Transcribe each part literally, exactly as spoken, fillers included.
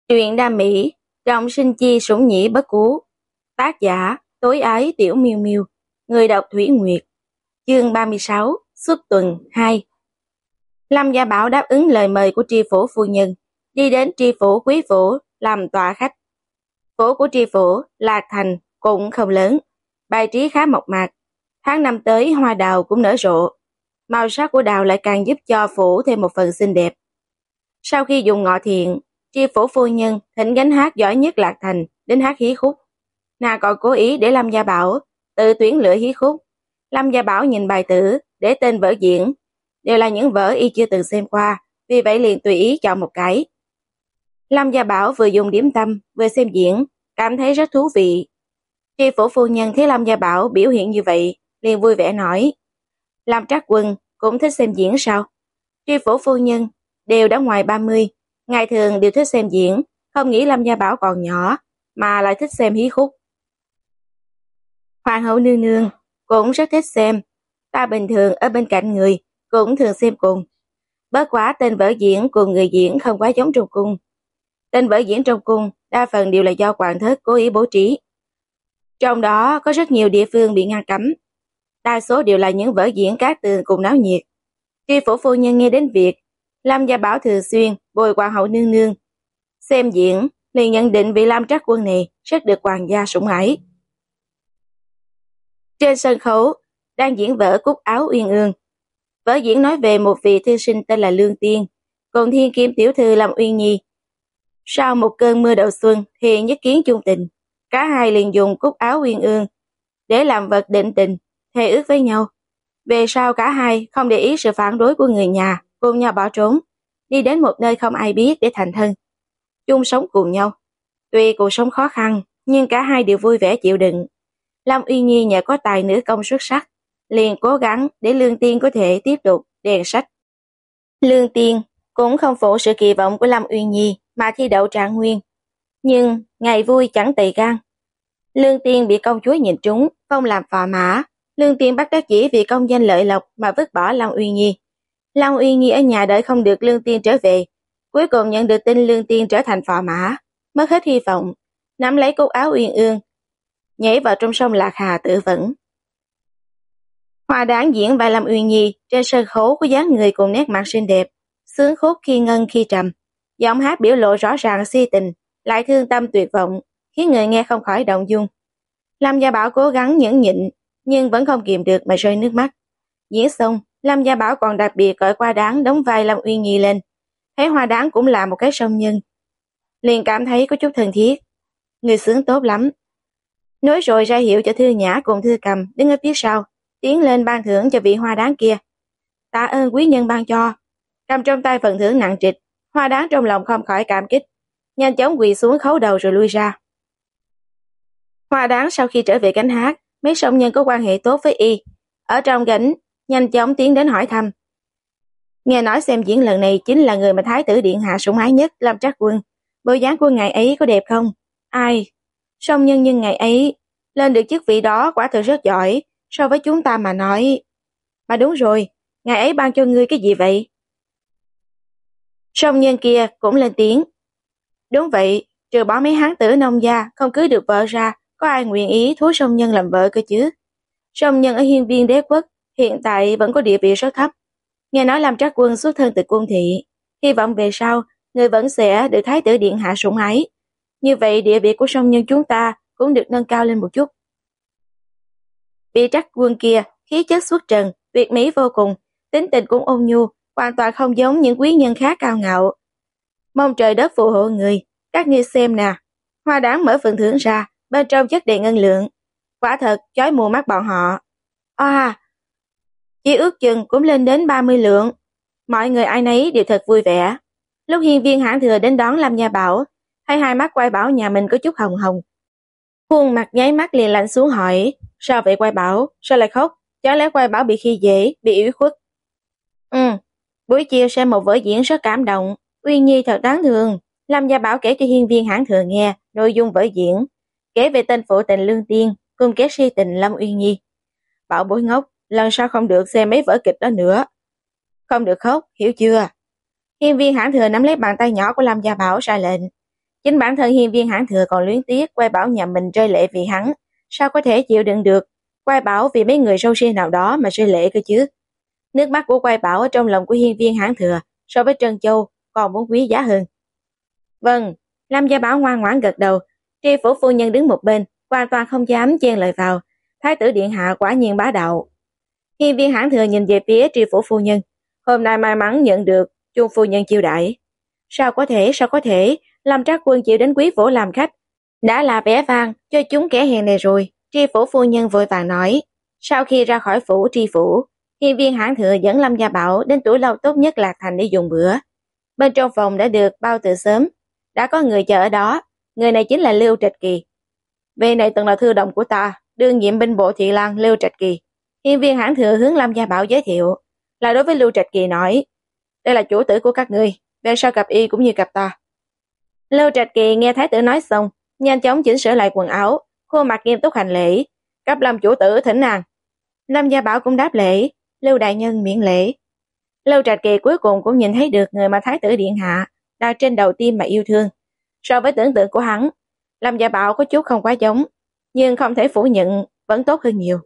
Truyện đam mỹ, trọng sinh chi sủng nhĩ bất cú. Tác giả, tối ái tiểu miêu miêu. Người đọc Thủy Nguyệt. Chương ba mươi sáu, xuất tuần hai. Lâm Gia Bảo đáp ứng lời mời của tri phủ phu nhân, đi đến tri phủ quý phủ làm tọa khách. Phủ của tri phủ, Lạc Thành, cũng không lớn, bài trí khá mộc mạc. Tháng năm tới hoa đào cũng nở rộ. Màu sắc của đào lại càng giúp cho phủ thêm một phần xinh đẹp. Sau khi dùng ngọ thiện, tri phủ phu nhân thỉnh gánh hát giỏi nhất Lạc Thành đến hát hí khúc. Nàng còn cố ý để Lâm Gia Bảo tự tuyển lựa hí khúc. Lâm Gia Bảo nhìn bài tử để tên vở diễn, đều là những vở y chưa từng xem qua, vì vậy liền tùy ý chọn một cái. Lâm Gia Bảo vừa dùng điểm tâm vừa xem diễn, cảm thấy rất thú vị. Tri phủ phu nhân thấy Lâm Gia Bảo biểu hiện như vậy, liền vui vẻ nói: Lâm Trác Quân cũng thích xem diễn sao? Tri phủ phu nhân đều đã ngoài ba mươi, ngày thường đều thích xem diễn, không nghĩ Lâm Gia Bảo còn nhỏ mà lại thích xem hí khúc. Hoàng hậu nương nương cũng rất thích xem, ta bình thường ở bên cạnh người cũng thường xem cùng. Bất quá tên vở diễn cùng người diễn không quá giống trong cung. Tên vở diễn trong cung đa phần đều là do hoàng thất cố ý bố trí. Trong đó có rất nhiều địa phương bị ngăn cấm, đa số đều là những vở diễn cát tường cùng náo nhiệt. Tri phủ phu nhân nghe đến việc Lâm Gia Bảo thường xuyên bồi hoàng hậu nương nương xem diễn, liền nhận định vị Lâm Trác Quân này rất được hoàng gia sủng ái. Trên sân khấu đang diễn vở Cúc Áo Uyên Ương. Vở diễn nói về một vị thư sinh tên là Lương Tiên cùng thiên kim tiểu thư Lâm Uyên Nhi. Sau một cơn mưa đầu xuân thì nhất kiến chung tình, cả hai liền dùng Cúc Áo Uyên Ương để làm vật định tình, thề ước với nhau. Về sau cả hai không để ý sự phản đối của người nhà, cùng nhau bỏ trốn, đi đến một nơi không ai biết để thành thân, chung sống cùng nhau. Tuy cuộc sống khó khăn, nhưng cả hai đều vui vẻ chịu đựng. Lâm Uyên Nhi nhờ có tài nữ công xuất sắc, liền cố gắng để Lương Tiên có thể tiếp tục đèn sách. Lương Tiên cũng không phụ sự kỳ vọng của Lâm Uyên Nhi mà thi đậu trạng nguyên. Nhưng ngày vui chẳng tày gan. Lương Tiên bị công chúa nhìn trúng, phong làm phò mã. Lương Tiên bắt đắc dĩ vì công danh lợi lộc mà vứt bỏ Lâm Uyên Nhi. Lâm Uyên Nhi ở nhà đợi không được Lương Tiên trở về, cuối cùng nhận được tin Lương Tiên trở thành phò mã, mất hết hy vọng, nắm lấy Cúc Áo Uyên Ương, nhảy vào trong sông Lạc Hà tự vẫn. Hoa Đáng diễn vai Lâm Uyên Nhi trên sân khấu có dáng người cùng nét mặt xinh đẹp, sướng khúc khi ngân khi trầm, giọng hát biểu lộ rõ ràng si tình, lại thương tâm tuyệt vọng, khiến người nghe không khỏi động dung. Lâm Gia Bảo cố gắng nhẫn nhịn, nhưng vẫn không kìm được mà rơi nước mắt. Diễn xong, Lâm Gia Bảo còn đặc biệt gọi Hoa Đáng đóng vai Lâm Uyên Nhi lên. Thấy Hoa Đáng cũng là một cái song nhân, liền cảm thấy có chút thân thiết. Người sướng tốt lắm. Nói rồi ra hiệu cho Thư Nhã cùng Thư Cầm đứng ở phía sau, tiến lên ban thưởng cho vị Hoa Đáng kia. Tạ ơn quý nhân ban cho. Cầm trong tay phần thưởng nặng trịch, Hoa Đáng trong lòng không khỏi cảm kích, nhanh chóng quỳ xuống khấu đầu rồi lui ra. Hoa Đáng sau khi trở về cánh hát, mấy song nhân có quan hệ tốt với y, ở trong gánh nhanh chóng tiến đến hỏi thăm. Nghe nói xem diễn lần này chính là người mà thái tử điện hạ sủng ái nhất, Lâm Trác Quân. Bộ dáng của ngài ấy có đẹp không? Ai? Song nhân nhưng ngài ấy lên được chức vị đó quả thực rất giỏi, so với chúng ta mà nói. Mà đúng rồi, ngài ấy ban cho ngươi cái gì vậy? Song nhân kia cũng lên tiếng. Đúng vậy, trừ bỏ mấy hán tử nông gia không cưới được vợ ra, có ai nguyện ý thú song nhân làm vợ cơ chứ? Song nhân ở hiên viên đế quốc hiện tại vẫn có địa vị rất thấp. Nghe nói Lâm Trác Quân xuất thân từ cung thị, hy vọng về sau người vẫn sẽ được thái tử điện hạ sủng ái. Như vậy địa vị của song nhân chúng ta cũng được nâng cao lên một chút. Vị Trác Quân kia khí chất xuất trần, tuyệt mỹ vô cùng, tính tình cũng ôn nhu, hoàn toàn không giống những quý nhân khác cao ngạo. Mong trời đất phù hộ người, các ngươi xem nè. Hoa Đáng mở phần thưởng ra, bên trong chất đầy ngân lượng, quả thật chói mù mắt bọn họ. À, chỉ ước chừng cũng lên đến ba mươi lượng. Mọi người ai nấy đều thật vui vẻ. Lúc hiên viên Hãn Thừa đến đón Lâm Gia Bảo, thấy hai mắt Quai Bảo nhà mình có chút hồng hồng, khuôn mặt nháy mắt liền lạnh xuống hỏi: sao vậy Quai Bảo, sao lại khóc? Chẳng lẽ Quai Bảo bị khi dễ, bị ủy khuất? Ừ, buổi chiều xem một vở diễn rất cảm động, Uyên Nhi thật đáng thương. Lâm Gia Bảo kể cho hiên viên Hãn Thừa nghe nội dung vở diễn, kể về tên phụ tình Lương Tiên cùng kẻ si tình Lâm Uyên Nhi. Bảo bối ngốc, lần sau không được xem mấy vở kịch đó nữa. Không được khóc, hiểu chưa? Hiên viên Hãn Thừa nắm lấy bàn tay nhỏ của Lâm Gia Bảo ra lệnh. Chính bản thân hiên viên Hãn Thừa còn luyến tiếc Quay Bảo nhà mình rơi lệ vì hắn, sao có thể chịu đựng được Quay Bảo vì mấy người sâu si nào đó mà rơi lệ cơ chứ. Nước mắt của Quay Bảo ở trong lòng của hiên viên Hãn Thừa so với Trân Châu còn muốn quý giá hơn. Vâng, Lâm Gia Bảo ngoan ngoãn gật đầu. Tri phủ phu nhân đứng một bên, hoàn toàn không dám chen lời vào. Thái tử điện hạ quả nhiên bá đạo. Hiên viên Hãn Thừa nhìn về phía tri phủ phu nhân. Hôm nay may mắn nhận được Chung phu nhân chiêu đãi. Sao có thể, sao có thể, Lâm Trác Quân chịu đến quý phủ làm khách, đã là vẻ vang cho chúng kẻ hèn này rồi. Tri phủ phu nhân vội vàng nói. Sau khi ra khỏi phủ tri phủ, hiên viên Hãn Thừa dẫn Lâm Gia Bảo đến tủ lâu tốt nhất Lạc Thành để dùng bữa. Bên trong phòng đã được bao từ sớm, đã có người chờ ở đó. Người này chính là Lưu Trạch Kỳ. Vị này từng là thư đồng của ta, đương nhiệm binh bộ thị lang Lưu Trạch Kỳ. Hiên viên Hãn Thừa hướng Lâm Gia Bảo giới thiệu, là đối với Lưu Trạch Kỳ nói, đây là chủ tử của các ngươi, về sau gặp y cũng như gặp ta. Lưu Trạch Kỳ nghe thái tử nói xong, nhanh chóng chỉnh sửa lại quần áo, khuôn mặt nghiêm túc hành lễ, cấp Lâm chủ tử thỉnh an. Lâm Gia Bảo cũng đáp lễ, Lưu đại nhân miễn lễ. Lưu Trạch Kỳ cuối cùng cũng nhìn thấy được người mà thái tử điện hạ đặt trên đầu tim mà yêu thương. So với tưởng tượng của hắn, Lâm Gia Bảo có chút không quá giống, nhưng không thể phủ nhận vẫn tốt hơn nhiều.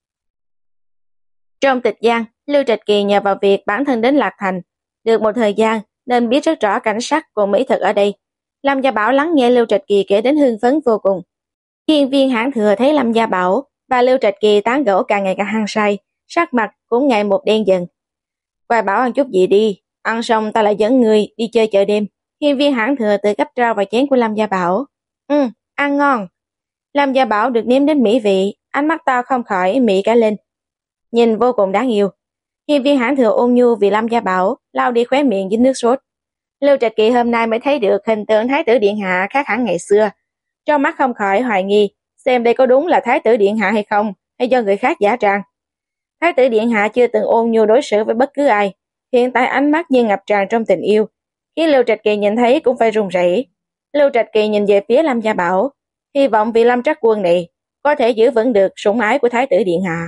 Trong Tịch Giang, Lưu Trạch Kỳ nhờ vào việc bản thân đến Lạc Thành được một thời gian nên biết rất rõ cảnh sắc cùng mỹ thực ở đây. Lâm Gia Bảo lắng nghe Lưu Trạch Kỳ kể đến hưng phấn vô cùng. Hiên viên Hãn Thừa thấy Lâm Gia Bảo và Lưu Trạch Kỳ tán gẫu càng ngày càng hăng say, sắc mặt cũng ngày một đen dần. Quay Bảo ăn chút gì đi, ăn xong ta lại dẫn người đi chơi chợ đêm. Hiên viên Hãn Thừa tự gấp rau vào chén của Lâm Gia Bảo. Ừ, ăn ngon. Lâm Gia Bảo được nếm đến mỹ vị, ánh mắt to không khỏi mị cả lên. Nhìn vô cùng đáng yêu. Hiên viên Hãn Thừa ôn nhu vì Lâm Gia Bảo lau đi khóe miệng dính nước sốt. Lưu Trạch Kỳ hôm nay mới thấy được hình tượng thái tử điện hạ khác hẳn ngày xưa. Trong mắt không khỏi hoài nghi, xem đây có đúng là thái tử điện hạ hay không, hay do người khác giả trang. Thái tử điện hạ chưa từng ôn nhu đối xử với bất cứ ai, hiện tại ánh mắt như ngập tràn trong tình yêu, khiến Lưu Trạch Kỳ nhìn thấy cũng phải run rẩy. Lưu Trạch Kỳ nhìn về phía Lâm Gia Bảo, hy vọng vị Lâm Trác Quân này có thể giữ vững được sủng ái của thái tử điện hạ.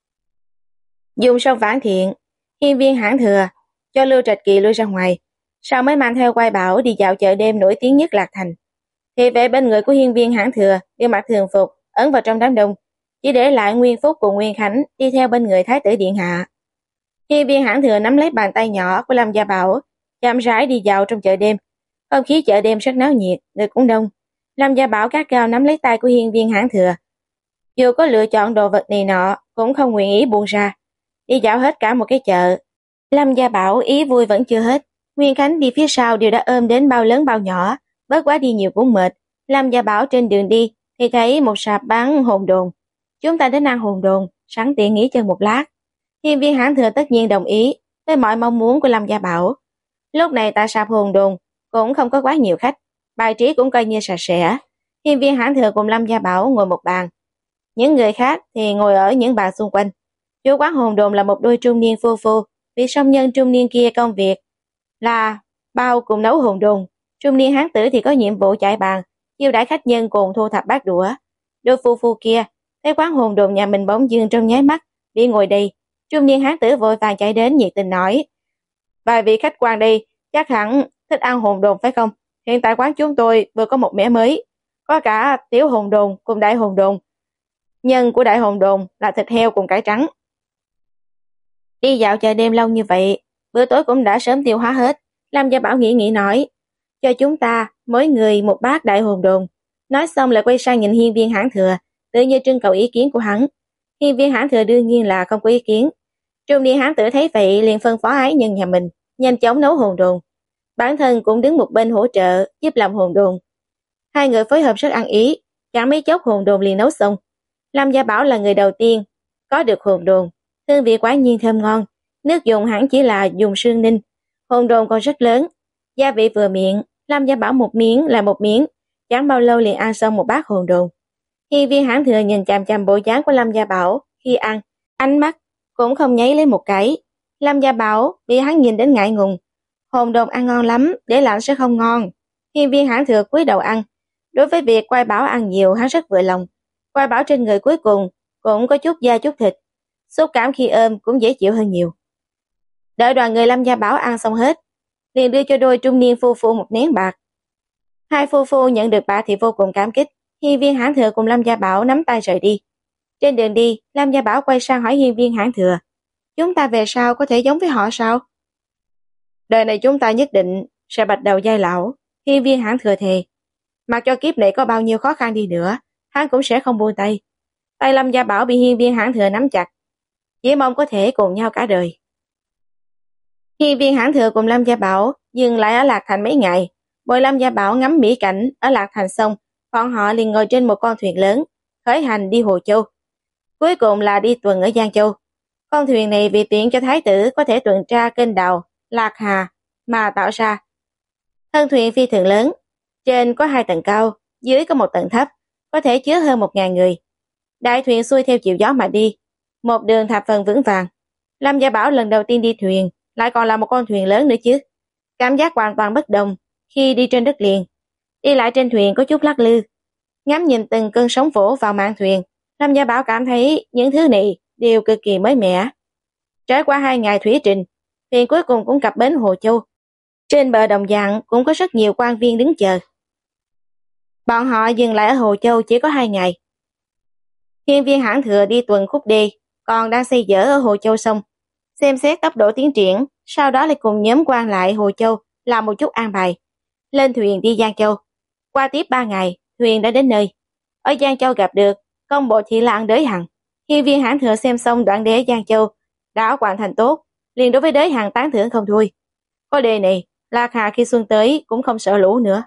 Dùng xong phản thiện, hiên viên Hãn Thừa cho Lưu Trạch Kỳ lui ra ngoài, sau mới mang theo Quay Bảo đi dạo chợ đêm nổi tiếng nhất Lạc Thành. Thì vệ bên người của hiên viên Hãn Thừa đều mặc thường phục, ẩn vào trong đám đông, chỉ để lại Nguyên Phúc cùng Nguyên Khánh đi theo bên người thái tử điện hạ. Hiên viên Hãn Thừa nắm lấy bàn tay nhỏ của Lâm Gia Bảo, chậm rãi đi dạo trong chợ đêm. Không khí chợ đêm rất náo nhiệt, người cũng đông. Lâm Gia Bảo gắt gao nắm lấy tay của hiên viên Hãn Thừa, dù có lựa chọn đồ vật này nọ cũng không nguyện ý buông ra. Đi dạo hết cả một cái chợ, Lâm Gia Bảo ý vui vẫn chưa hết. Nguyên Khánh đi phía sau đều đã ôm đến bao lớn bao nhỏ, bớt quá đi nhiều cũng mệt. Lâm Gia Bảo trên đường đi thì thấy một sạp bán hồn đồn. Chúng ta đến ăn hồn đồn, sẵn tiện nghỉ chân một lát. Hiên viên Hãn Thừa tất nhiên đồng ý với mọi mong muốn của Lâm Gia Bảo. Lúc này tại sạp hồn đồn cũng không có quá nhiều khách, bài trí cũng coi như sạch sẽ. Hiên viên Hãn Thừa cùng Lâm Gia Bảo ngồi một bàn, những người khác thì ngồi ở những bàn xung quanh. Chủ quán hồn đồn là một đôi trung niên phu phu, vị song nhân trung niên kia công việc là bao cùng nấu hồn đồn, trung niên hán tử thì có nhiệm vụ chạy bàn, chiêu đãi khách nhân cùng thu thập bát đũa. Đôi phu phu kia thấy quán hồn đồn nhà mình bỗng dưng trong nháy mắt bị ngồi đây, trung niên hán tử vội vàng chạy đến nhiệt tình nói: vài vị khách quan đây chắc hẳn thích ăn hồn đồn phải không? Hiện tại quán chúng tôi vừa có một mẻ mới, có cả tiểu hồn đồn cùng đại hồn đồn. Nhân của đại hồn đồn là thịt heo cùng cải trắng. Đi dạo chợ đêm lâu như vậy, bữa tối cũng đã sớm tiêu hóa hết. Lâm Gia Bảo nghĩ nghĩ nói: cho chúng ta mỗi người một bát đại hồn đồn. Nói xong lại quay sang nhìn hiên viên Hãn Thừa, tự như trưng cầu ý kiến của hắn. Hiên viên Hãn Thừa đương nhiên là không có ý kiến. Trung niên hán tử thấy vậy liền phân phó ái nhân nhà mình nhanh chóng nấu hồn đồn, bản thân cũng đứng một bên hỗ trợ giúp làm hồn đồn. Hai người phối hợp rất ăn ý, chẳng mấy chốc hồn đồn liền nấu xong. Lâm Gia Bảo là người đầu tiên có được hồn đồn, hương vị quả nhiên thơm ngon. Nước dùng hẳn chỉ là dùng sương ninh, hồn đồn còn rất lớn, gia vị vừa miệng. Lâm Gia Bảo một miếng là một miếng, chẳng bao lâu liền ăn xong một bát hồn đồn. Hiên viên Hãn Thừa nhìn chằm chằm bộ dáng của Lâm Gia Bảo khi ăn, ánh mắt cũng không nháy lấy một cái. Lâm Gia Bảo bị hắn nhìn đến ngại ngùng. Hồn đồn ăn ngon lắm, để lạnh sẽ không ngon. Hiên viên Hãn Thừa cúi đầu ăn. Đối với việc Quay Bảo ăn nhiều hắn rất vừa lòng. Quay Bảo trên người cuối cùng cũng có chút da chút thịt, xúc cảm khi ôm cũng dễ chịu hơn nhiều. Đợi đoàn người Lâm Gia Bảo ăn xong hết, liền đưa cho đôi trung niên phu phu một nén bạc. Hai phu phu nhận được bạ thì vô cùng cảm kích. Hiên viên Hãn Thừa cùng Lâm Gia Bảo nắm tay rời đi. Trên đường đi, Lâm Gia Bảo quay sang hỏi hiên viên Hãn Thừa, chúng ta về sau có thể giống với họ sao? Đời này chúng ta nhất định sẽ bạch đầu giai lão. Hiên viên Hãn Thừa thề, mặc cho kiếp này có bao nhiêu khó khăn đi nữa, hắn cũng sẽ không buông tay. Tay Lâm Gia Bảo bị hiên viên Hãn Thừa nắm chặt, chỉ mong có thể cùng nhau cả đời. Hiên viên Hãn Thừa cùng Lâm Gia Bảo dừng lại ở Lạc Thành mấy ngày. Bồi Lâm Gia Bảo ngắm mỹ cảnh ở Lạc Thành xong, bọn họ liền ngồi trên một con thuyền lớn, khởi hành đi Hồ Châu. Cuối cùng là đi tuần ở Giang Châu. Con thuyền này vì tiện cho thái tử có thể tuần tra kênh đào Lạc Hà mà tạo ra. Thân thuyền phi thường lớn, trên có hai tầng cao, dưới có một tầng thấp, có thể chứa hơn một ngàn người. Đại thuyền xuôi theo chiều gió mà đi, một đường thập phần vững vàng. Lâm Gia Bảo lần đầu tiên đi thuyền, lại còn là một con thuyền lớn nữa chứ. Cảm giác hoàn toàn bất đồng khi đi trên đất liền. Đi lại trên thuyền có chút lắc lư. Ngắm nhìn từng cơn sóng vỗ vào mạn thuyền, Lâm Gia Bảo cảm thấy những thứ này đều cực kỳ mới mẻ. Trải qua hai ngày thủy trình, thuyền cuối cùng cũng cập bến Hồ Châu. Trên bờ đồng dạng cũng có rất nhiều quan viên đứng chờ. Bọn họ dừng lại ở Hồ Châu chỉ có hai ngày. Hiên viên Hãn Thừa đi tuần khúc đê, còn đang xây dở ở Hồ Châu xong, xem xét tốc độ tiến triển, sau đó lại cùng nhóm quan lại Hồ Châu làm một chút an bài. Lên thuyền đi Giang Châu. Qua tiếp ba ngày, thuyền đã đến nơi. Ở Giang Châu gặp được công bộ thị lang Đới Hằng. Hiên viên Hãn Thừa xem xong đoạn đề Giang Châu đã hoàn thành tốt, liền đối với Đới Hằng tán thưởng không thôi. Có đề này, Lạc Hà khi xuân tới cũng không sợ lũ nữa.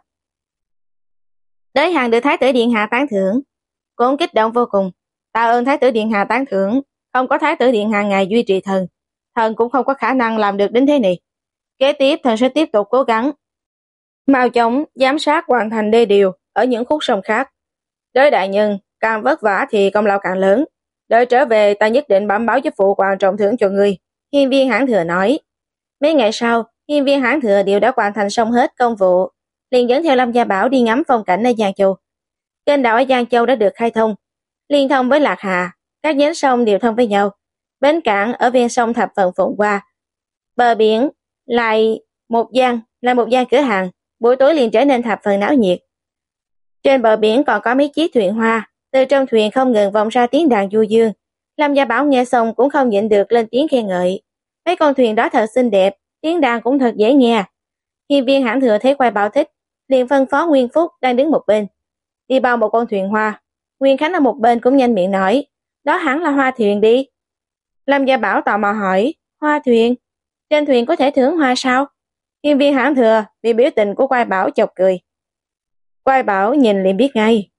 Đới Hằng được Thái tử Điện Hạ tán thưởng, cũng kích động vô cùng. Ta ơn Thái tử Điện Hạ tán thưởng, không có Thái tử Điện Hạ ngài duy trì thần, thần cũng không có khả năng làm được đến thế này. Kế tiếp thần sẽ tiếp tục cố gắng, mau chóng giám sát hoàn thành đê điều ở những khúc sông khác. Đới đại nhân, càng vất vả thì công lao càng lớn. Đợi trở về ta nhất định bẩm báo với phụ hoàng trọng thưởng cho ngươi. Hiên viên Hãn Thừa nói. Mấy ngày sau, hiên viên Hãn Thừa đều đã hoàn thành xong hết công vụ, liền dẫn theo Lâm Gia Bảo đi ngắm phong cảnh ở Giang Châu. Kênh đào ở Giang Châu đã được khai thông, liên thông với Lạc Hà, các nhánh sông đều thông với nhau. Bến cảng ở ven sông thập phần phồn hoa. Bờ biển lại một gian là một gian cửa hàng, buổi tối liền trở nên thập phần náo nhiệt. Trên bờ biển còn có mấy chiếc thuyền hoa, từ trong thuyền không ngừng vọng ra tiếng đàn du dương. Lâm Gia Bảo nghe xong cũng không nhịn được lên tiếng khen ngợi. Mấy con thuyền đó thật xinh đẹp, tiếng đàn cũng thật dễ nghe. Hiên viên Hãn Thừa thấy Quay Bảo thích, liền phân phó Nguyên Phúc đang đứng một bên đi bao một con thuyền hoa. Nguyên Khánh ở một bên cũng nhanh miệng nói, đó hẳn là hoa thuyền đi. Lâm Gia Bảo tò mò hỏi, hoa thuyền? Trên thuyền có thể thưởng hoa sao? Hiên viên Hãn Thừa bị biểu tình của Quay Bảo chọc cười. Quay Bảo nhìn liền biết ngay.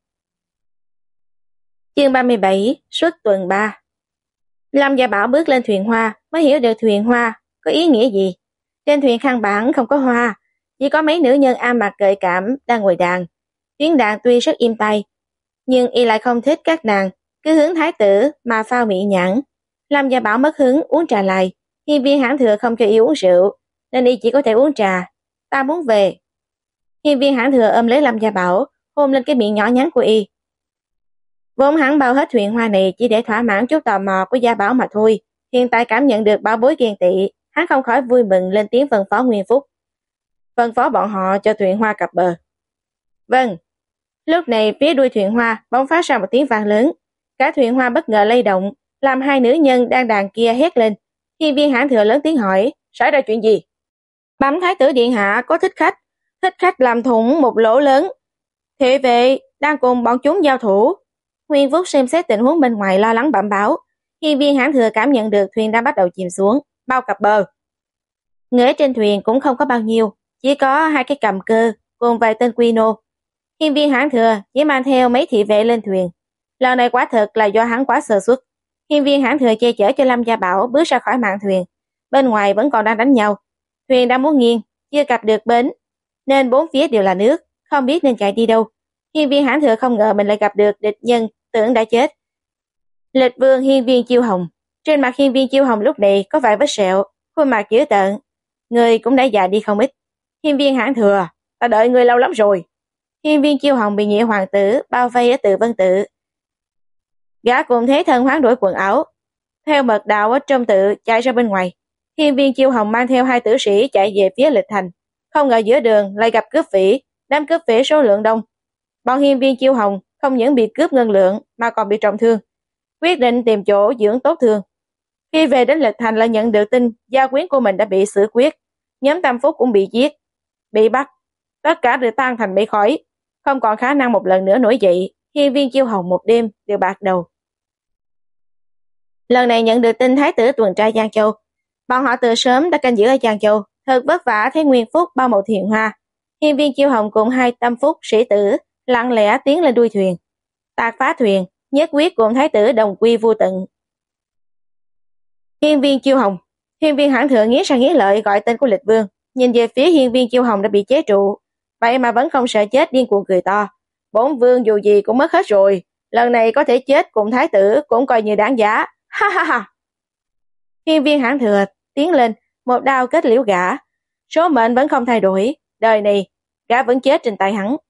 Chương ba mươi bảy, xuất tuần ba. Lâm Gia Bảo bước lên thuyền hoa mới hiểu được thuyền hoa có ý nghĩa gì. Trên thuyền căn bản không có hoa, chỉ có mấy nữ nhân am mặc gợi cảm đang ngồi đàn. Tiếng đàn tuy rất im tai, nhưng y lại không thích các nàng cứ hướng thái tử mà phao mị nhãn. Lâm Gia Bảo mất hứng uống trà lại. Hiên viên Hãn Thừa không cho y uống rượu, nên y chỉ có thể uống trà. Ta muốn về. Hiên viên Hãn Thừa ôm lấy Lâm Gia Bảo, hôn lên cái miệng nhỏ nhắn của y. Vốn hắn bao hết thuyền hoa này chỉ để thỏa mãn chút tò mò của Gia Bảo mà thôi. Hiện tại cảm nhận được bảo bối ghen tị, hắn không khỏi vui mừng lên tiếng phân phó Nguyên Phúc. Phân phó bọn họ cho thuyền hoa cập bờ. Vâng. Lúc này phía đuôi thuyền hoa bỗng phát ra một tiếng vang lớn. Cả thuyền hoa bất ngờ lay động, làm hai nữ nhân đang đàn kia hét lên. Hiên viên Hãn Thừa lớn tiếng hỏi, xảy ra chuyện gì? Bẩm Thái tử Điện Hạ có thích khách, thích khách làm thủng một lỗ lớn. Thị vệ đang cùng bọn chúng giao thủ. Nguyên Phúc xem xét tình huống bên ngoài lo lắng bẩm báo. Hiên viên Hãn Thừa cảm nhận được thuyền đang bắt đầu chìm xuống, bao cập bờ. Người trên thuyền cũng không có bao nhiêu, chỉ có hai cái cầm cơ cùng vài tên quy nô. Hiên viên Hãn Thừa chỉ mang theo mấy thị vệ lên thuyền. Lần này quả thật là do hắn quá sơ suất. Hiên viên Hãn Thừa che chở cho Lâm Gia Bảo bước ra khỏi mạn thuyền. Bên ngoài vẫn còn đang đánh nhau. Thuyền đang muốn nghiêng, chưa cập được bến, nên bốn phía đều là nước, không biết nên chạy đi đâu. Hiên viên Hãn Thừa không ngờ mình lại gặp được địch nhân, tưởng đã chết. Lịch vương Hiên viên Chiêu Hồng. Trên mặt Hiên viên Chiêu Hồng lúc này có vài vết sẹo, khuôn mặt dữ tợn, người cũng đã già đi không ít. Hiên viên Hãn Thừa, ta đợi người lâu lắm rồi. Hiên viên Chiêu Hồng bị nhị hoàng tử bao vây ở Từ Vân Tự. Gã cùng thế thân hoán đổi quần áo, theo mật đạo ở trong tự chạy ra bên ngoài. Hiên viên Chiêu Hồng mang theo hai tử sĩ chạy về phía Lịch Thành, không ngờ giữa đường lại gặp cướp phỉ, đám cướp phỉ số lượng đông. Bọn hiên viên Chiêu Hồng không những bị cướp ngân lượng mà còn bị trọng thương, quyết định tìm chỗ dưỡng tốt thương. Khi về đến Lịch Thành là nhận được tin gia quyến của mình đã bị xử quyết, nhóm Tam Phúc cũng bị giết, bị bắt, tất cả đều tan thành mây khói, không còn khả năng một lần nữa nổi dậy. Hiên viên Chiêu Hồng một đêm đều bạc đầu. Lần này nhận được tin thái tử tuần tra Giang Châu, bọn họ từ sớm đã canh giữ ở Giang Châu, thật vất vả thấy Nguyên Phúc bao màu thiền hoa. Hiên viên Chiêu Hồng cùng hai Tam Phúc sĩ tử lặng lẽ tiến lên đuôi thuyền, tạc phá thuyền, nhất quyết cùng thái tử đồng quy vô tận. Hiên viên Chiêu Hồng, hiên viên Hãn Thừa nghiến răng nghiến lợi gọi tên của Lịch Vương, nhìn về phía hiên viên Chiêu Hồng đã bị chế trụ, vậy mà vẫn không sợ chết, điên cuồng cười to. Bổn vương dù gì cũng mất hết rồi, lần này có thể chết cùng thái tử cũng coi như đáng giá. Ha ha ha. Hiên viên Hãn Thừa tiến lên, một đao kết liễu gã. Số mệnh vẫn không thay đổi, đời này gã vẫn chết trên tay hắn.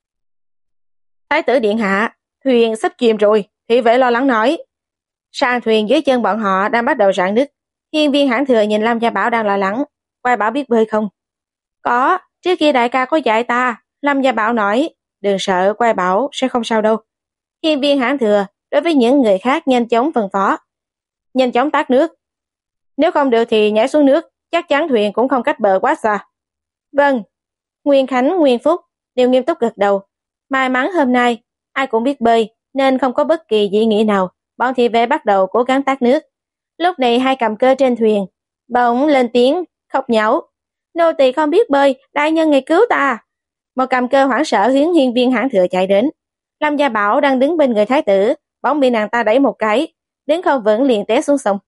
Thái tử điện hạ, thuyền sắp chìm rồi, thị vệ lo lắng nói. Sàn thuyền dưới chân bọn họ đang bắt đầu rạn nứt. Hiên viên Hãn Thừa nhìn Lâm Gia Bảo đang lo lắng. Quay Bảo biết bơi không? Có, trước kia đại ca có dạy ta. Lâm Gia Bảo nói, đừng sợ, Quay Bảo sẽ không sao đâu. Hiên viên Hãn Thừa đối với những người khác nhanh chóng phân phó. Nhanh chóng tát nước. Nếu không được thì nhảy xuống nước, chắc chắn thuyền cũng không cách bờ quá xa. Vâng. Nguyên Khánh, Nguyên Phúc đều nghiêm túc gật đầu. May mắn hôm nay ai cũng biết bơi nên không có bất kỳ dị nghị nào. Bọn thị vệ bắt đầu cố gắng tát nước. Lúc này hai cầm cơ trên thuyền bỗng lên tiếng khóc nháo. Nô tỳ không biết bơi, đại nhân ngài cứu ta. Một cầm cơ hoảng sợ hướng hiên viên Hãn Thừa chạy đến. Lâm Gia Bảo đang đứng bên người thái tử, bỗng bị nàng ta đẩy một cái, đứng không vững liền té xuống sông.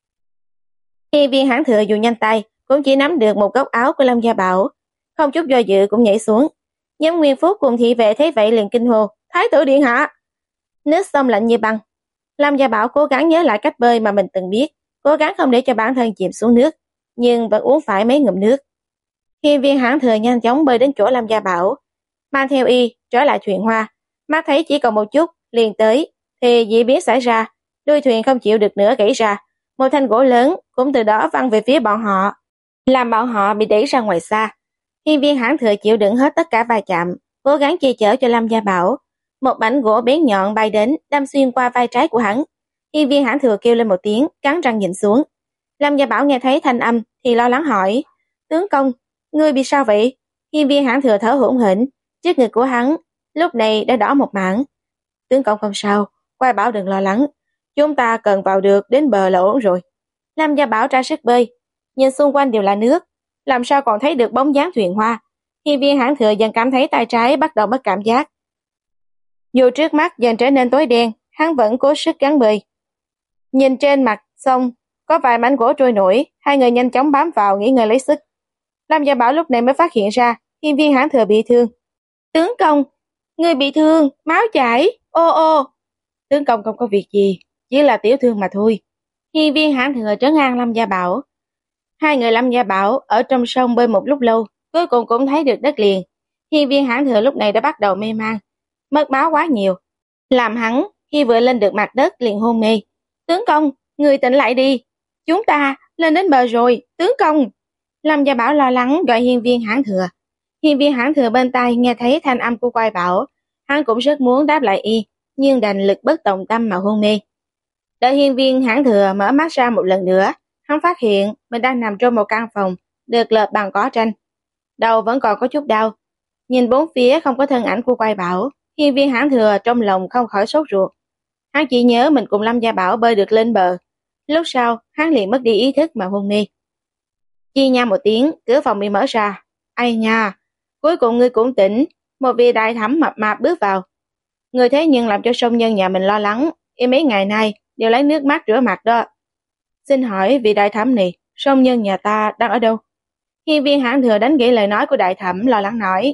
Hiên viên Hãn Thừa dù nhanh tay cũng chỉ nắm được một góc áo của Lâm Gia Bảo, không chút do dự cũng nhảy xuống. Nhóm Nguyên Phúc cùng thị vệ thấy vậy liền kinh hô, thái tử điện hạ. Nước sông lạnh như băng. Lâm Gia Bảo cố gắng nhớ lại cách bơi mà mình từng biết, cố gắng không để cho bản thân chìm xuống nước, nhưng vẫn uống phải mấy ngụm nước. Hiên viên Hãn Thừa nhanh chóng bơi đến chỗ Lâm Gia Bảo, mang theo y trở lại thuyền hoa, mắt thấy chỉ còn một chút liền tới, thì dị biến xảy ra, đuôi thuyền không chịu được nữa gãy ra, một thanh gỗ lớn cũng từ đó văng về phía bọn họ, làm bọn họ bị đẩy ra ngoài xa. Hiên viên Hãn Thừa chịu đựng hết tất cả va chạm, cố gắng che chở cho Lâm Gia Bảo. Một mảnh gỗ bén nhọn bay đến, đâm xuyên qua vai trái của hắn. Hiên viên Hãn Thừa kêu lên một tiếng, cắn răng nhìn xuống. Lâm Gia Bảo nghe thấy thanh âm thì lo lắng hỏi, tướng công, ngươi bị sao vậy? Hiên viên Hãn Thừa thở hổn hển, trước ngực của hắn lúc này đã đỏ một mảng. Tướng công không sao, Quay Bảo đừng lo lắng, chúng ta cần vào được đến bờ là ổn rồi. Lâm Gia Bảo ra sức bơi, nhìn xung quanh đều là nước, làm sao còn thấy được bóng dáng thuyền hoa. Hiên viên Hãn Thừa dần cảm thấy tay trái bắt đầu mất cảm giác. Dù trước mắt dần trở nên tối đen, hắn vẫn cố sức gắng bơi. Nhìn trên mặt sông có vài mảnh gỗ trôi nổi, hai người nhanh chóng bám vào nghỉ ngơi lấy sức. Lâm Gia Bảo lúc này mới phát hiện ra hiên viên Hãn Thừa bị thương. Tướng công, người bị thương, máu chảy, ô ô. Tướng công không có việc gì, chỉ là tiểu thương mà thôi. Hiên viên Hãn Thừa trấn an Lâm Gia Bảo. Hai người Lâm Gia Bảo ở trong sông bơi một lúc lâu, cuối cùng cũng thấy được đất liền. Hiên viên Hãn Thừa lúc này đã bắt đầu mê man, mất máu quá nhiều, làm hắn khi vừa lên được mặt đất liền hôn mê. Tướng công, người tỉnh lại đi, chúng ta lên đến bờ rồi, tướng công. Lâm Gia Bảo lo lắng gọi hiên viên Hãn Thừa. Hiên viên Hãn Thừa bên tai nghe thấy thanh âm của Quay Bảo, hắn cũng rất muốn đáp lại y, nhưng đành lực bất tòng tâm mà hôn mê. Đợi hiên viên Hãn Thừa mở mắt ra một lần nữa, hắn phát hiện mình đang nằm trong một căn phòng được lợp bằng cỏ tranh, đầu vẫn còn có chút đau. Nhìn bốn phía không có thân ảnh của Quay Bảo, hiên viên Hãn Thừa trong lòng không khỏi sốt ruột. Hắn chỉ nhớ mình cùng Lâm Gia Bảo bơi được lên bờ, lúc sau hắn liền mất đi ý thức mà hôn mê. Chi nha một tiếng, cửa phòng bị mở ra. Ai nha, cuối cùng ngươi cũng tỉnh. Một vị đại thẩm mập mạp bước vào. Người thế nhưng làm cho sông nhân nhà mình lo lắng, y mấy ngày nay đều lấy nước mát rửa mặt đó. Xin hỏi vị đại thẩm này, sông nhân nhà ta đang ở đâu? Hiên viên Hãn Thừa đánh gãy lời nói của đại thẩm, lo lắng nói.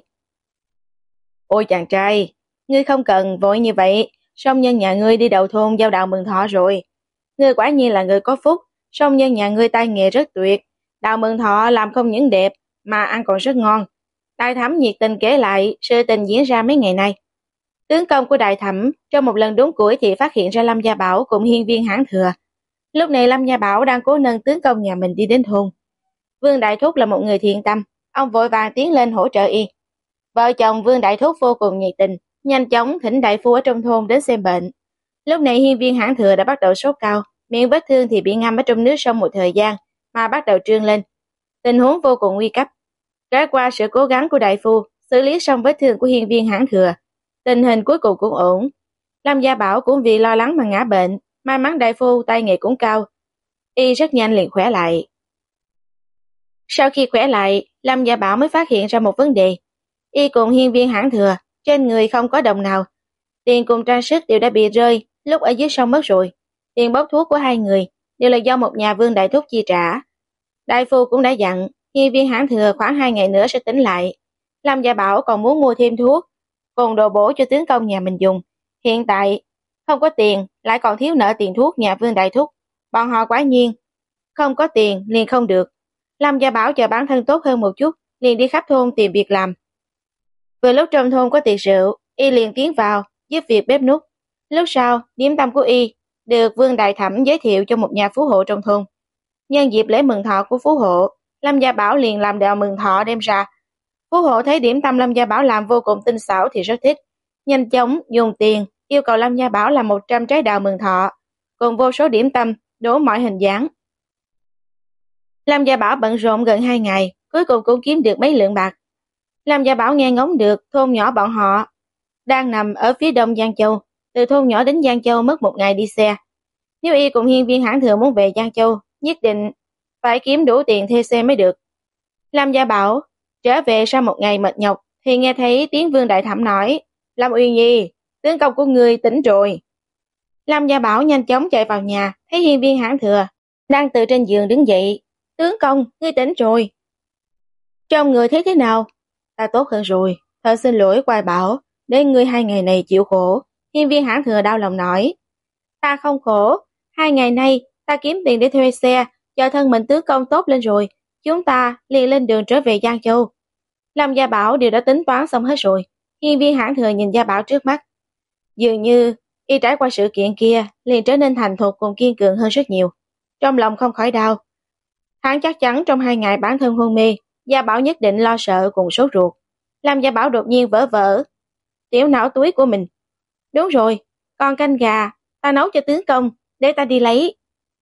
Ôi chàng trai, ngươi không cần vội như vậy, sông nhân nhà ngươi đi đầu thôn giao đào mừng thọ rồi. Ngươi quả nhiên là người có phúc, sông nhân nhà ngươi tay nghề rất tuyệt, đào mừng thọ làm không những đẹp mà ăn còn rất ngon. Đại thẩm nhiệt tình kể lại sự tình diễn ra mấy ngày nay. Tướng công của đại thẩm trong một lần đốn củi thì phát hiện ra Lâm Gia Bảo cùng hiên viên Hãn Thừa. Lúc này Lâm Gia Bảo đang cố nâng tướng công nhà mình đi đến thôn. Vương Đại Thúc là một người thiện tâm, ông vội vàng tiến lên hỗ trợ y. Vợ chồng Vương Đại Thúc vô cùng nhiệt tình, nhanh chóng thỉnh đại phu ở trong thôn đến xem bệnh. Lúc này hiên viên Hãn Thừa đã bắt đầu sốt cao, miệng vết thương thì bị ngâm ở trong nước sau một thời gian mà bắt đầu trương lên. Tình huống vô cùng nguy cấp. Trải qua sự cố gắng của đại phu, xử lý xong vết thương của hiên viên Hãn Thừa, tình hình cuối cùng cũng ổn. Lâm Gia Bảo cũng vì lo lắng mà ngã bệnh, may mắn đại phu tay nghề cũng cao, y rất nhanh liền khỏe lại. Sau khi khỏe lại, Lâm Gia Bảo mới phát hiện ra một vấn đề. Y cùng hiên viên Hãn Thừa, trên người không có đồng nào. Tiền cùng trang sức đều đã bị rơi, lúc ở dưới sông mất rồi. Tiền bốc thuốc của hai người đều là do một nhà Vương Đại Thúc chi trả. Đại phu cũng đã dặn, hiên viên Hãn Thừa khoảng hai ngày nữa sẽ tỉnh lại. Lâm Gia Bảo còn muốn mua thêm thuốc, cùng đồ bổ cho tướng công nhà mình dùng. Hiện tại, không có tiền, lại còn thiếu nợ tiền thuốc nhà Vương Đại Thúc. Bọn họ quả nhiên, không có tiền liền không được. Lâm Gia Bảo chờ bản thân tốt hơn một chút, liền đi khắp thôn tìm việc làm. Vừa lúc trong thôn có tiệc rượu, y liền tiến vào, giúp việc bếp núc. Lúc sau, điểm tâm của y được Vương Đại Thẩm giới thiệu cho một nhà phú hộ trong thôn. Nhân dịp lễ mừng thọ của phú hộ, Lâm Gia Bảo liền làm đèo mừng thọ đem ra. Phú hộ thấy điểm tâm Lâm Gia Bảo làm vô cùng tinh xảo thì rất thích. Nhanh chóng dùng tiền yêu cầu Lâm Gia Bảo làm một trăm trái đào mừng thọ, cùng vô số điểm tâm, đố mọi hình dáng. Lâm Gia Bảo bận rộn gần hai ngày, cuối cùng cũng kiếm được mấy lượng bạc. Lâm Gia Bảo nghe ngóng được thôn nhỏ bọn họ đang nằm ở phía đông Giang Châu, từ thôn nhỏ đến Giang Châu mất một ngày đi xe. Nếu y cùng hiên viên Hãn Thừa muốn về Giang Châu, nhất định phải kiếm đủ tiền thuê xe mới được. Lâm Gia Bảo trở về sau một ngày mệt nhọc thì nghe thấy tiếng Vương Đại Thẩm nói: Lâm Uyên Nhi, tướng công của ngươi tỉnh rồi. Lâm Gia Bảo nhanh chóng chạy vào nhà, thấy hiên viên Hãn Thừa đang từ trên giường đứng dậy. Tướng công, ngươi tỉnh rồi. Trong người thấy thế nào? Ta tốt hơn rồi, thật xin lỗi Quai Bảo, để ngươi hai ngày này chịu khổ. Hiên viên Hãn Thừa đau lòng nói: Ta không khổ, hai ngày nay ta kiếm tiền để thuê xe, cho thân mình tướng công tốt lên rồi, chúng ta liền lên đường trở về Giang Châu. Lâm Gia Bảo đều đã tính toán xong hết rồi. Hiên viên Hãn Thừa nhìn Gia Bảo trước mắt, dường như y trải qua sự kiện kia liền trở nên thành thục cùng kiên cường hơn rất nhiều. Trong lòng không khỏi đau. Hắn chắc chắn trong hai ngày bản thân hôn mê, Gia Bảo nhất định lo sợ cùng sốt ruột. Lâm Gia Bảo đột nhiên vỡ vỡ tiểu não túi của mình. Đúng rồi, còn canh gà ta nấu cho tướng công, để ta đi lấy.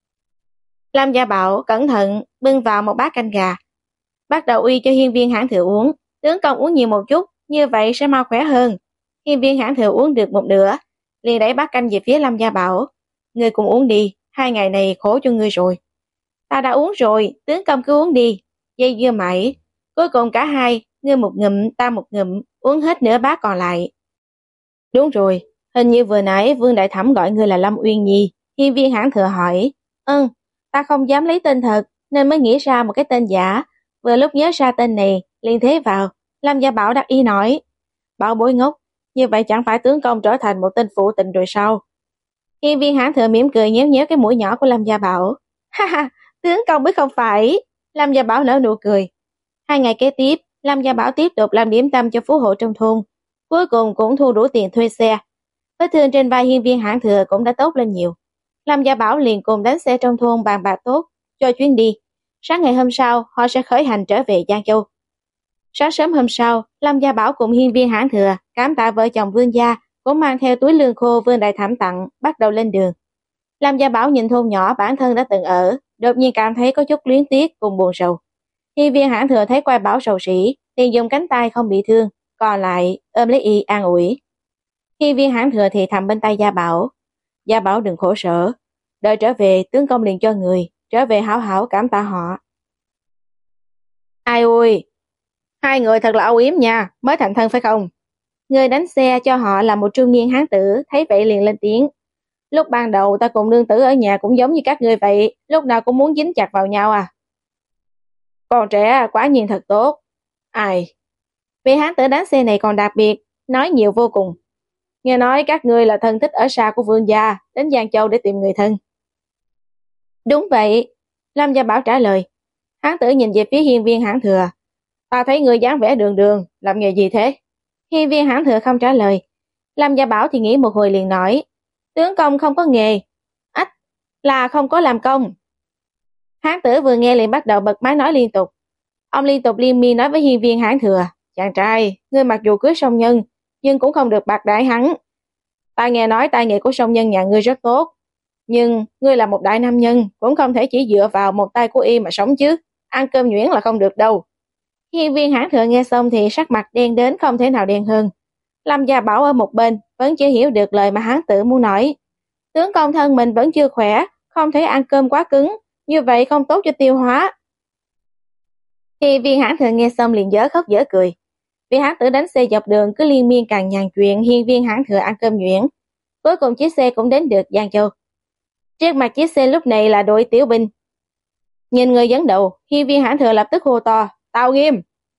Lâm Gia Bảo cẩn thận bưng vào một bát canh gà, bắt đầu uy cho hiên viên Hãn Thừa uống. Tướng công uống nhiều một chút, như vậy sẽ mau khỏe hơn. Hiên viên Hãn Thừa uống được một nửa, liền đẩy bát canh về phía Lâm Gia Bảo. Ngươi cùng uống đi, hai ngày này khổ cho ngươi rồi. Ta đã uống rồi, tướng công cứ uống đi. Dây dưa mãi, cuối cùng cả hai, ngươi một ngụm ta một ngụm, uống hết nửa bát còn lại. Đúng rồi, hình như vừa nãy Vương Đại Thẩm gọi ngươi là Lâm Uyên Nhi. Hiên viên Hãn Thừa hỏi. Ừ, ta không dám lấy tên thật nên mới nghĩ ra một cái tên giả, vừa lúc nhớ ra tên này liền thế vào. Lâm Gia Bảo đắc ý nói. Bảo bối ngốc, như vậy chẳng phải tướng công trở thành một tên phụ tình rồi sao? Hiên viên Hãn Thừa mỉm cười nhéo nhéo cái mũi nhỏ của Lâm Gia Bảo. Ha ha, tướng công mới không phải. Lâm Gia Bảo nở nụ cười. Hai ngày kế tiếp, Lâm Gia Bảo tiếp tục làm điểm tâm cho phú hộ trong thôn, cuối cùng cũng thu đủ tiền thuê xe. Vết thương trên vai hiên viên Hãn Thừa cũng đã tốt lên nhiều. Lâm Gia Bảo liền cùng đánh xe trong thôn bàn bạc tốt cho chuyến đi. Sáng ngày hôm sau, họ sẽ khởi hành trở về Giang Châu. Sáng sớm hôm sau, Lâm Gia Bảo cùng hiên viên Hãn Thừa cảm tạ vợ chồng Vương gia, cũng mang theo túi lương khô Vương Đại Thẩm tặng, bắt đầu lên đường. Lâm Gia Bảo nhìn thôn nhỏ bản thân đã từng ở, đột nhiên cảm thấy có chút luyến tiếc cùng buồn rầu. Hiên viên Hãn Thừa thấy Quai Bảo sầu sỉ, liền dùng cánh tay không bị thương, còn lại ôm lấy y an ủi. Hiên viên Hãn Thừa thì thầm bên tay Gia Bảo. Gia Bảo đừng khổ sở, đợi trở về tướng công liền cho người, trở về hảo hảo cảm tạ họ. Ai ui, hai người thật là âu yếm nha, mới thành thân phải không? Người đánh xe cho họ là một trung niên hán tử, thấy vậy liền lên tiếng. Lúc ban đầu ta cùng nương tử ở nhà cũng giống như các ngươi vậy, lúc nào cũng muốn dính chặt vào nhau à. Con trẻ quả nhiên thật tốt. Ai? Vị hán tử đánh xe này còn đặc biệt, nói nhiều vô cùng. Nghe nói các ngươi là thân thích ở xa của vương gia, đến Giang Châu để tìm người thân. Đúng vậy, Lâm Gia Bảo trả lời. Hán tử nhìn về phía hiên viên Hãn Thừa. Ta thấy ngươi dáng vẻ đường đường, làm nghề gì thế? Hiên viên Hãn Thừa không trả lời. Lâm Gia Bảo thì nghĩ một hồi liền nói. Tướng công không có nghề. Ách, là không có làm công. Hán tử vừa nghe liền bắt đầu bật máy nói liên tục. Ông liên tục liên miên nói với hiên viên Hãn Thừa. Chàng trai, ngươi mặc dù cưới song nhân, nhưng cũng không được bạc đãi hắn. Ta nghe nói tay nghề của song nhân nhà ngươi rất tốt, nhưng ngươi là một đại nam nhân, cũng không thể chỉ dựa vào một tay của y mà sống chứ. Ăn cơm nhuyễn là không được đâu. Hiên viên hãn thừa nghe xong thì sắc mặt đen đến không thể nào đen hơn. Lâm Gia Bảo ở một bên vẫn chưa hiểu được lời mà hán tử muốn nói. Tướng công thân mình vẫn chưa khỏe, không thể ăn cơm quá cứng, như vậy không tốt cho tiêu hóa. Hiên viên hãn thừa nghe xong liền dở khóc dở cười. Vì hán tử đánh xe dọc đường cứ liên miên càng nhàn chuyện hiên viên hãn thừa ăn cơm nhuyễn. Cuối cùng chiếc xe cũng đến được Giang Châu. Trước mặt chiếc xe lúc này là đội tiểu binh. Nhìn người dẫn đầu, hiên viên hãn thừa lập tức hô to, Tào Nghiêm.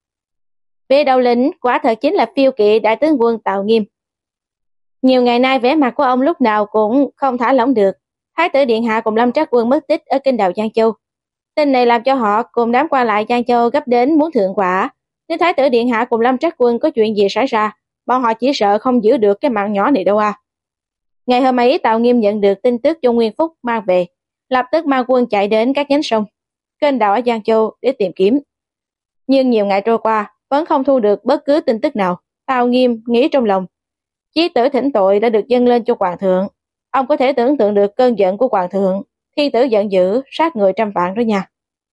Về đầu lĩnh quả thật chính là phiêu kỵ đại tướng quân Tào Nghiêm. Nhiều ngày nay vẻ mặt của ông lúc nào cũng không thả lỏng được. Thái tử điện hạ cùng Lâm Trác Quân mất tích ở kinh đảo Giang Châu. Tin này làm cho họ cùng đám qua lại Giang Châu gấp đến muốn thượng quả. Nếu Thái tử điện hạ cùng Lâm Trác Quân có chuyện gì xảy ra, bọn họ chỉ sợ không giữ được cái mạng nhỏ này đâu à. Ngày hôm ấy Tào Nghiêm nhận được tin tức Trung Nguyên Phúc mang về, lập tức mang quân chạy đến các nhánh sông, kênh đảo ở Giang Châu để tìm kiếm. Nhưng nhiều ngày trôi qua, vẫn không thu được bất cứ tin tức nào. Tào Nghiêm nghĩ trong lòng, chí tử thỉnh tội đã được dâng lên cho hoàng thượng. Ông có thể tưởng tượng được cơn giận của hoàng thượng, thiên tử giận dữ, sát người trăm vạn đó nha.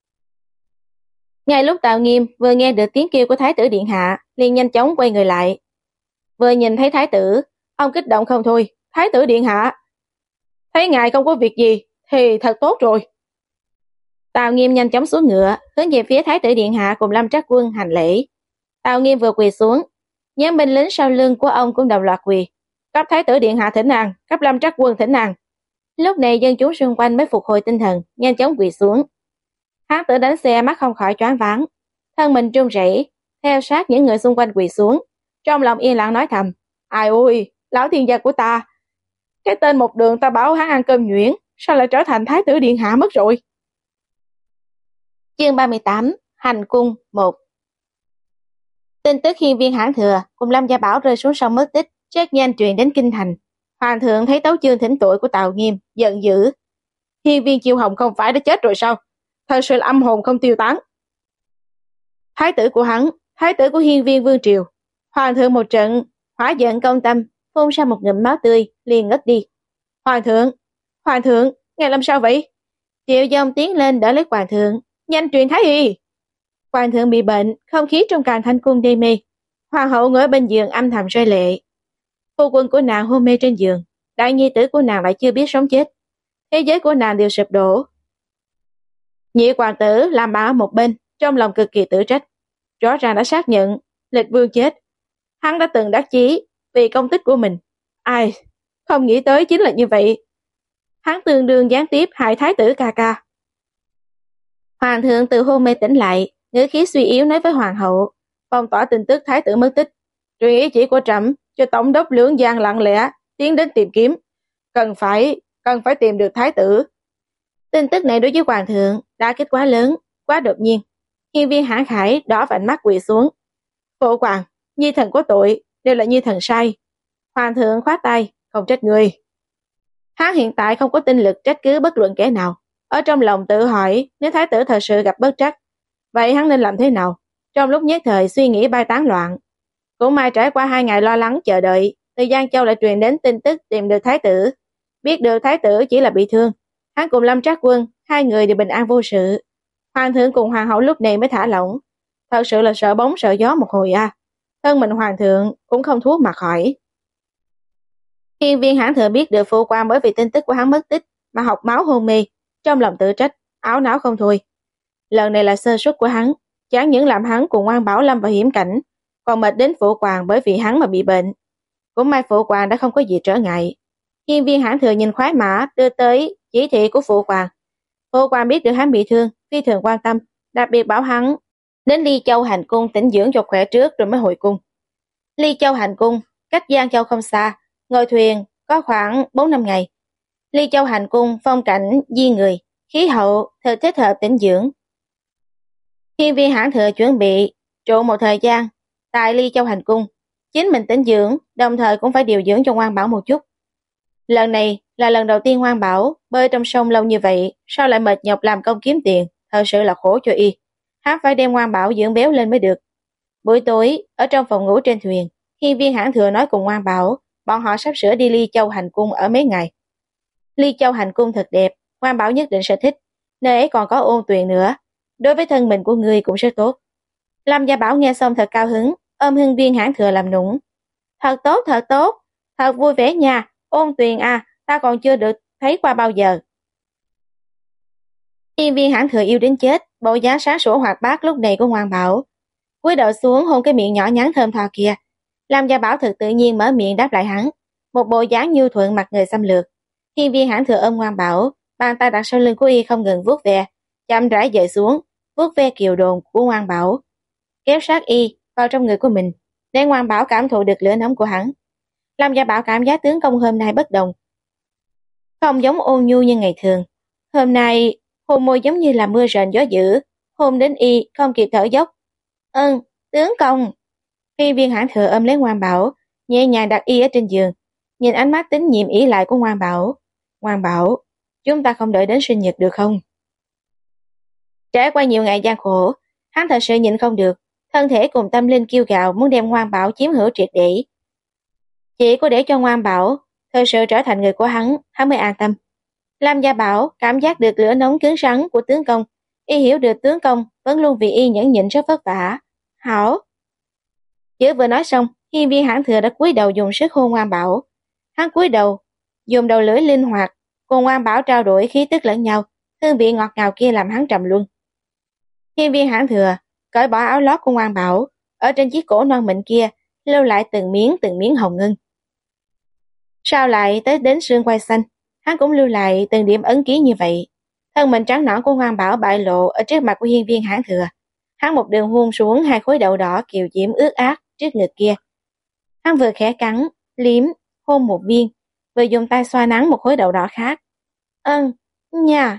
Ngay lúc Tào Nghiêm vừa nghe được tiếng kêu của Thái tử điện hạ, liền nhanh chóng quay người lại. Vừa nhìn thấy Thái tử, ông kích động không thôi. Thái tử điện hạ, thấy ngài không có việc gì thì thật tốt rồi. Tào Nghiêm nhanh chóng xuống ngựa, hướng về phía Thái tử điện hạ cùng Lâm Trác Quân hành lễ. Tào Nghiêm vừa quỳ xuống, nhóm binh lính sau lưng của ông cũng đồng loạt quỳ. Cấp Thái tử điện hạ thỉnh an, cấp Lâm Trác Quân thỉnh an. Lúc này dân chúng xung quanh mới phục hồi tinh thần, nhanh chóng quỳ xuống. Hán tử đánh xe mắt không khỏi choáng váng, thân mình run rẩy, theo sát những người xung quanh quỳ xuống, trong lòng yên lặng nói thầm, ai ôi, lão thiên gia của ta, cái tên một đường ta bảo hắn ăn cơm nhuyễn, sao lại trở thành Thái tử điện hạ mất rồi. Chương ba mươi tám, Hành cung một. Tin tức hiên viên hãn thừa cùng Lâm Gia Bảo rơi xuống sông mất tích rất nhanh truyền đến kinh thành. Hoàng thượng thấy tấu chương thỉnh tội của Tào Nghiêm, giận dữ. Hiên viên Chiêu Hồng không phải đã chết rồi sao? Thật sự là âm hồn không tiêu tán. Thái tử của hắn, thái tử của hiên viên vương triều. Hoàng thượng một trận hỏa giận công tâm, phun ra một ngụm máu tươi, liền ngất đi. Hoàng thượng, hoàng thượng, ngài làm sao vậy? Triệu Dông tiến lên đỡ lấy hoàng thượng, nhanh truyền thái y. Hoàng thượng bị bệnh, không khí trong Càn Thanh cung đê mê. Hoàng hậu ngồi bên giường âm thầm rơi lệ. Phu quân của nàng hôn mê trên giường, đại nhi tử của nàng lại chưa biết sống chết. Thế giới của nàng đều sụp đổ. Nhị hoàng tử làm bà ở một bên, trong lòng cực kỳ tự trách. Rõ ràng đã xác nhận Lịch Vương chết. Hắn đã từng đắc chí vì công tích của mình. Ai, không nghĩ tới chính là như vậy. Hắn tương đương gián tiếp hại thái tử ca ca. Hoàng thượng từ hôn mê tỉnh lại, ngữ khí suy yếu nói với hoàng hậu, phong tỏa tin tức thái tử mất tích. Truyền ý chỉ của trẫm cho tổng đốc Lưỡng Giang lặng lẽ tiến đến tìm kiếm. Cần phải, cần phải tìm được thái tử. Tin tức này đối với hoàng thượng đã kết quá lớn, quá đột nhiên. Hiên viên Hãn Khải đỏ vành mắt quỳ xuống. Phụ hoàng, nhi thần có tội, đều là nhi thần sai. Hoàng thượng khoát tay, không trách người. Hắn hiện tại không có tinh lực trách cứ bất luận kẻ nào. Ở trong lòng tự hỏi, nếu thái tử thật sự gặp bất trắc, vậy hắn nên làm thế nào? Trong lúc nhất thời suy nghĩ bay tán loạn. Cũng may trải qua hai ngày lo lắng chờ đợi, từ Giang Châu lại truyền đến tin tức tìm được thái tử. Biết được thái tử chỉ là bị thương. Hắn cùng Lâm Trác Quân, hai người đều bình an vô sự. Hoàng thượng cùng hoàng hậu lúc này mới thả lỏng. Thật sự là sợ bóng sợ gió một hồi à. Thân mình hoàng thượng cũng không thuốc mà khỏi. Hiên viên Hãn Thừa biết được phu quan bởi vì tin tức của hắn mất tích mà học máu hôn mê, trong lòng tự trách, áo não không thôi. Lần này là sơ suất của hắn, chẳng những làm hắn cùng Oan Bảo lâm vào hiểm cảnh, còn mệt đến phụ hoàng bởi vì hắn mà bị bệnh. Cũng may phụ hoàng đã không có gì trở ngại. Hiên viên Hãn Thừa nhìn khoái mã đưa tới chỉ thị của phụ hoàng. Phụ hoàng biết được hắn bị thương, phi thường quan tâm, đặc biệt bảo hắn đến Ly Châu hành cung tĩnh dưỡng cho khỏe trước rồi mới hồi cung. Ly Châu hành cung cách Giang Châu không xa, ngồi thuyền có khoảng bốn năm ngày. Ly Châu hành cung phong cảnh di người, khí hậu thật thích hợp tĩnh dưỡng. Hiên viên Hãn Thừa chuẩn bị trụ một thời gian tại Ly Châu hành cung, chính mình tĩnh dưỡng, đồng thời cũng phải điều dưỡng cho Oan Bảo một chút. Lần này là lần đầu tiên Oan Bảo bơi trong sông lâu như vậy, sao lại mệt nhọc làm công kiếm tiền, thật sự là khổ cho y. Hắn phải đem Oan Bảo dưỡng béo lên mới được. Buổi tối, ở trong phòng ngủ trên thuyền, Hiên Viên Hãn Thừa nói cùng Ngoan Bảo, bọn họ sắp sửa đi Ly Châu hành cung ở mấy ngày. Ly Châu hành cung thật đẹp, Ngoan Bảo nhất định sẽ thích, nơi ấy còn có ôn tuyền nữa, đối với thân mình của người cũng rất tốt. Lâm Gia Bảo nghe xong thật cao hứng, ôm Hiên Viên Hãn Thừa làm nũng. Thật tốt, thật tốt, thật vui vẻ nha, ôn tuyền à, ta còn chưa được thấy qua bao giờ. Hiên Viên Hãn Thừa yêu đến chết, bộ dáng sáng sủa hoạt bát lúc này của Ngoan Bảo. Cúi đầu xuống hôn cái miệng nhỏ nhắn thơm tho kia. Lâm Gia Bảo thật tự nhiên mở miệng đáp lại hắn, một bộ dáng nhu thuận mặt người xâm lược. Hiên Viên Hãn Thừa ôm Ngoan Bảo, bàn tay đặt sau lưng của y không ngừng vuốt ve, chậm rãi dời xuống, vuốt ve kiều đồn của Ngoan Bảo, kéo sát y vào trong người của mình, để Ngoan Bảo cảm thụ được lửa nóng của hắn. Lâm Gia Bảo cảm giác tướng công hôm nay bất đồng, không giống ôn nhu như ngày thường. Hôm nay hôn môi giống như là mưa rền gió dữ, hôn đến y không kịp thở dốc. Ừm, tướng công. Hiên Viên Hãn Thừa ôm lấy Ngoan Bảo, nhẹ nhàng đặt y ở trên giường, nhìn ánh mắt tín nhiệm ỷ lại của Ngoan Bảo. Ngoan Bảo, chúng ta không đợi đến sinh nhật được không? Trải qua nhiều ngày gian khổ, hắn thật sự nhịn không được, thân thể cùng tâm linh kêu gào muốn đem Ngoan Bảo chiếm hữu triệt để. Chỉ có để cho Ngoan Bảo thật sự trở thành người của hắn, hắn mới an tâm. Lâm Gia Bảo cảm giác được lửa nóng cứng rắn của tướng công, y hiểu được tướng công vẫn luôn vì y nhẫn nhịn rất vất vả. Hảo. Chữ vừa nói xong, Hiên Viên Hãn Thừa đã cúi đầu dùng sức hôn Ngoan Bảo. Hắn cúi đầu, dùng đầu lưỡi linh hoạt, cùng Ngoan Bảo trao đổi khí tức lẫn nhau, hương vị ngọt ngào kia làm hắn trầm luân. Hiên Viên Hãn Thừa cởi bỏ áo lót của Ngoan Bảo, ở trên chiếc cổ non mịn kia lưu lại từng miếng từng miếng hồng ngân. Sao lại tới đến xương quai xanh, hắn cũng lưu lại từng điểm ấn ký như vậy. Thân mình trắng nõn của Ngoan Bảo bại lộ ở trước mặt của Hiên Viên Hãn Thừa. Hắn một đường hôn xuống hai khối đậu đỏ kiều diễm ướt át trước ngực kia. Hắn vừa khẽ cắn, liếm, hôn một viên, vừa dùng tay xoa nắng một khối đậu đỏ khác. Ơn, nha.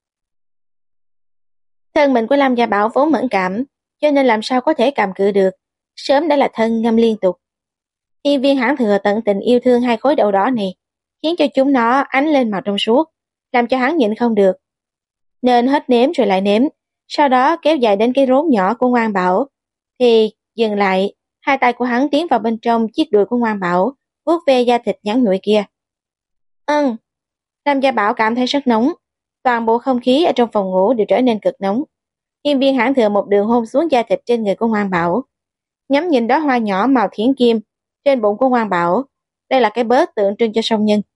Thân mình của Lâm Gia Bảo vốn mẫn cảm, cho nên làm sao có thể cầm cự được, sớm đã là thân ngâm liên tục. Hiên Viên Hãn Thừa tận tình yêu thương hai khối đậu đỏ này, khiến cho chúng nó ánh lên màu trong suốt, làm cho hắn nhịn không được. Nên hết nếm rồi lại nếm, sau đó kéo dài đến cái rốn nhỏ của Ngoan Bảo, thì dừng lại, hai tay của hắn tiến vào bên trong chiếc đùi của Ngoan Bảo, vuốt ve da thịt nhẵn nhụi kia. Ừm. Lâm Gia Bảo cảm thấy rất nóng, toàn bộ không khí ở trong phòng ngủ đều trở nên cực nóng. Hiên Viên Hãn Thừa một đường hôn xuống da thịt trên người của Ngoan Bảo, ngắm nhìn đóa hoa nhỏ màu thiển kim trên bụng của Ngoan Bảo, đây là cái bớt tượng trưng cho song nhân.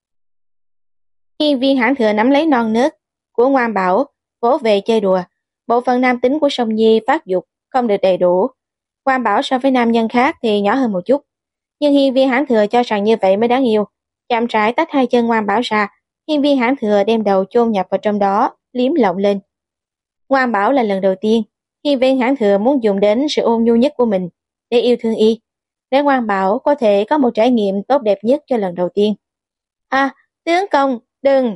Hiên Viên Hãn Thừa nắm lấy non nớt của Ngoan Bảo, vỗ về chơi đùa. Bộ phận nam tính của Song Nhi phát dục không được đầy đủ. Ngoan Bảo so với nam nhân khác thì nhỏ hơn một chút, nhưng Hiên Viên Hãn Thừa cho rằng như vậy mới đáng yêu. Chậm rãi tách hai chân Ngoan Bảo ra, Hiên Viên Hãn Thừa đem đầu chôn nhập vào trong đó, liếm lộng lên. Ngoan Bảo là lần đầu tiên Hiên Viên Hãn Thừa muốn dùng đến sự ôn nhu nhất của mình để yêu thương y, để Ngoan Bảo có thể có một trải nghiệm tốt đẹp nhất cho lần đầu tiên. À, tướng công, đừng!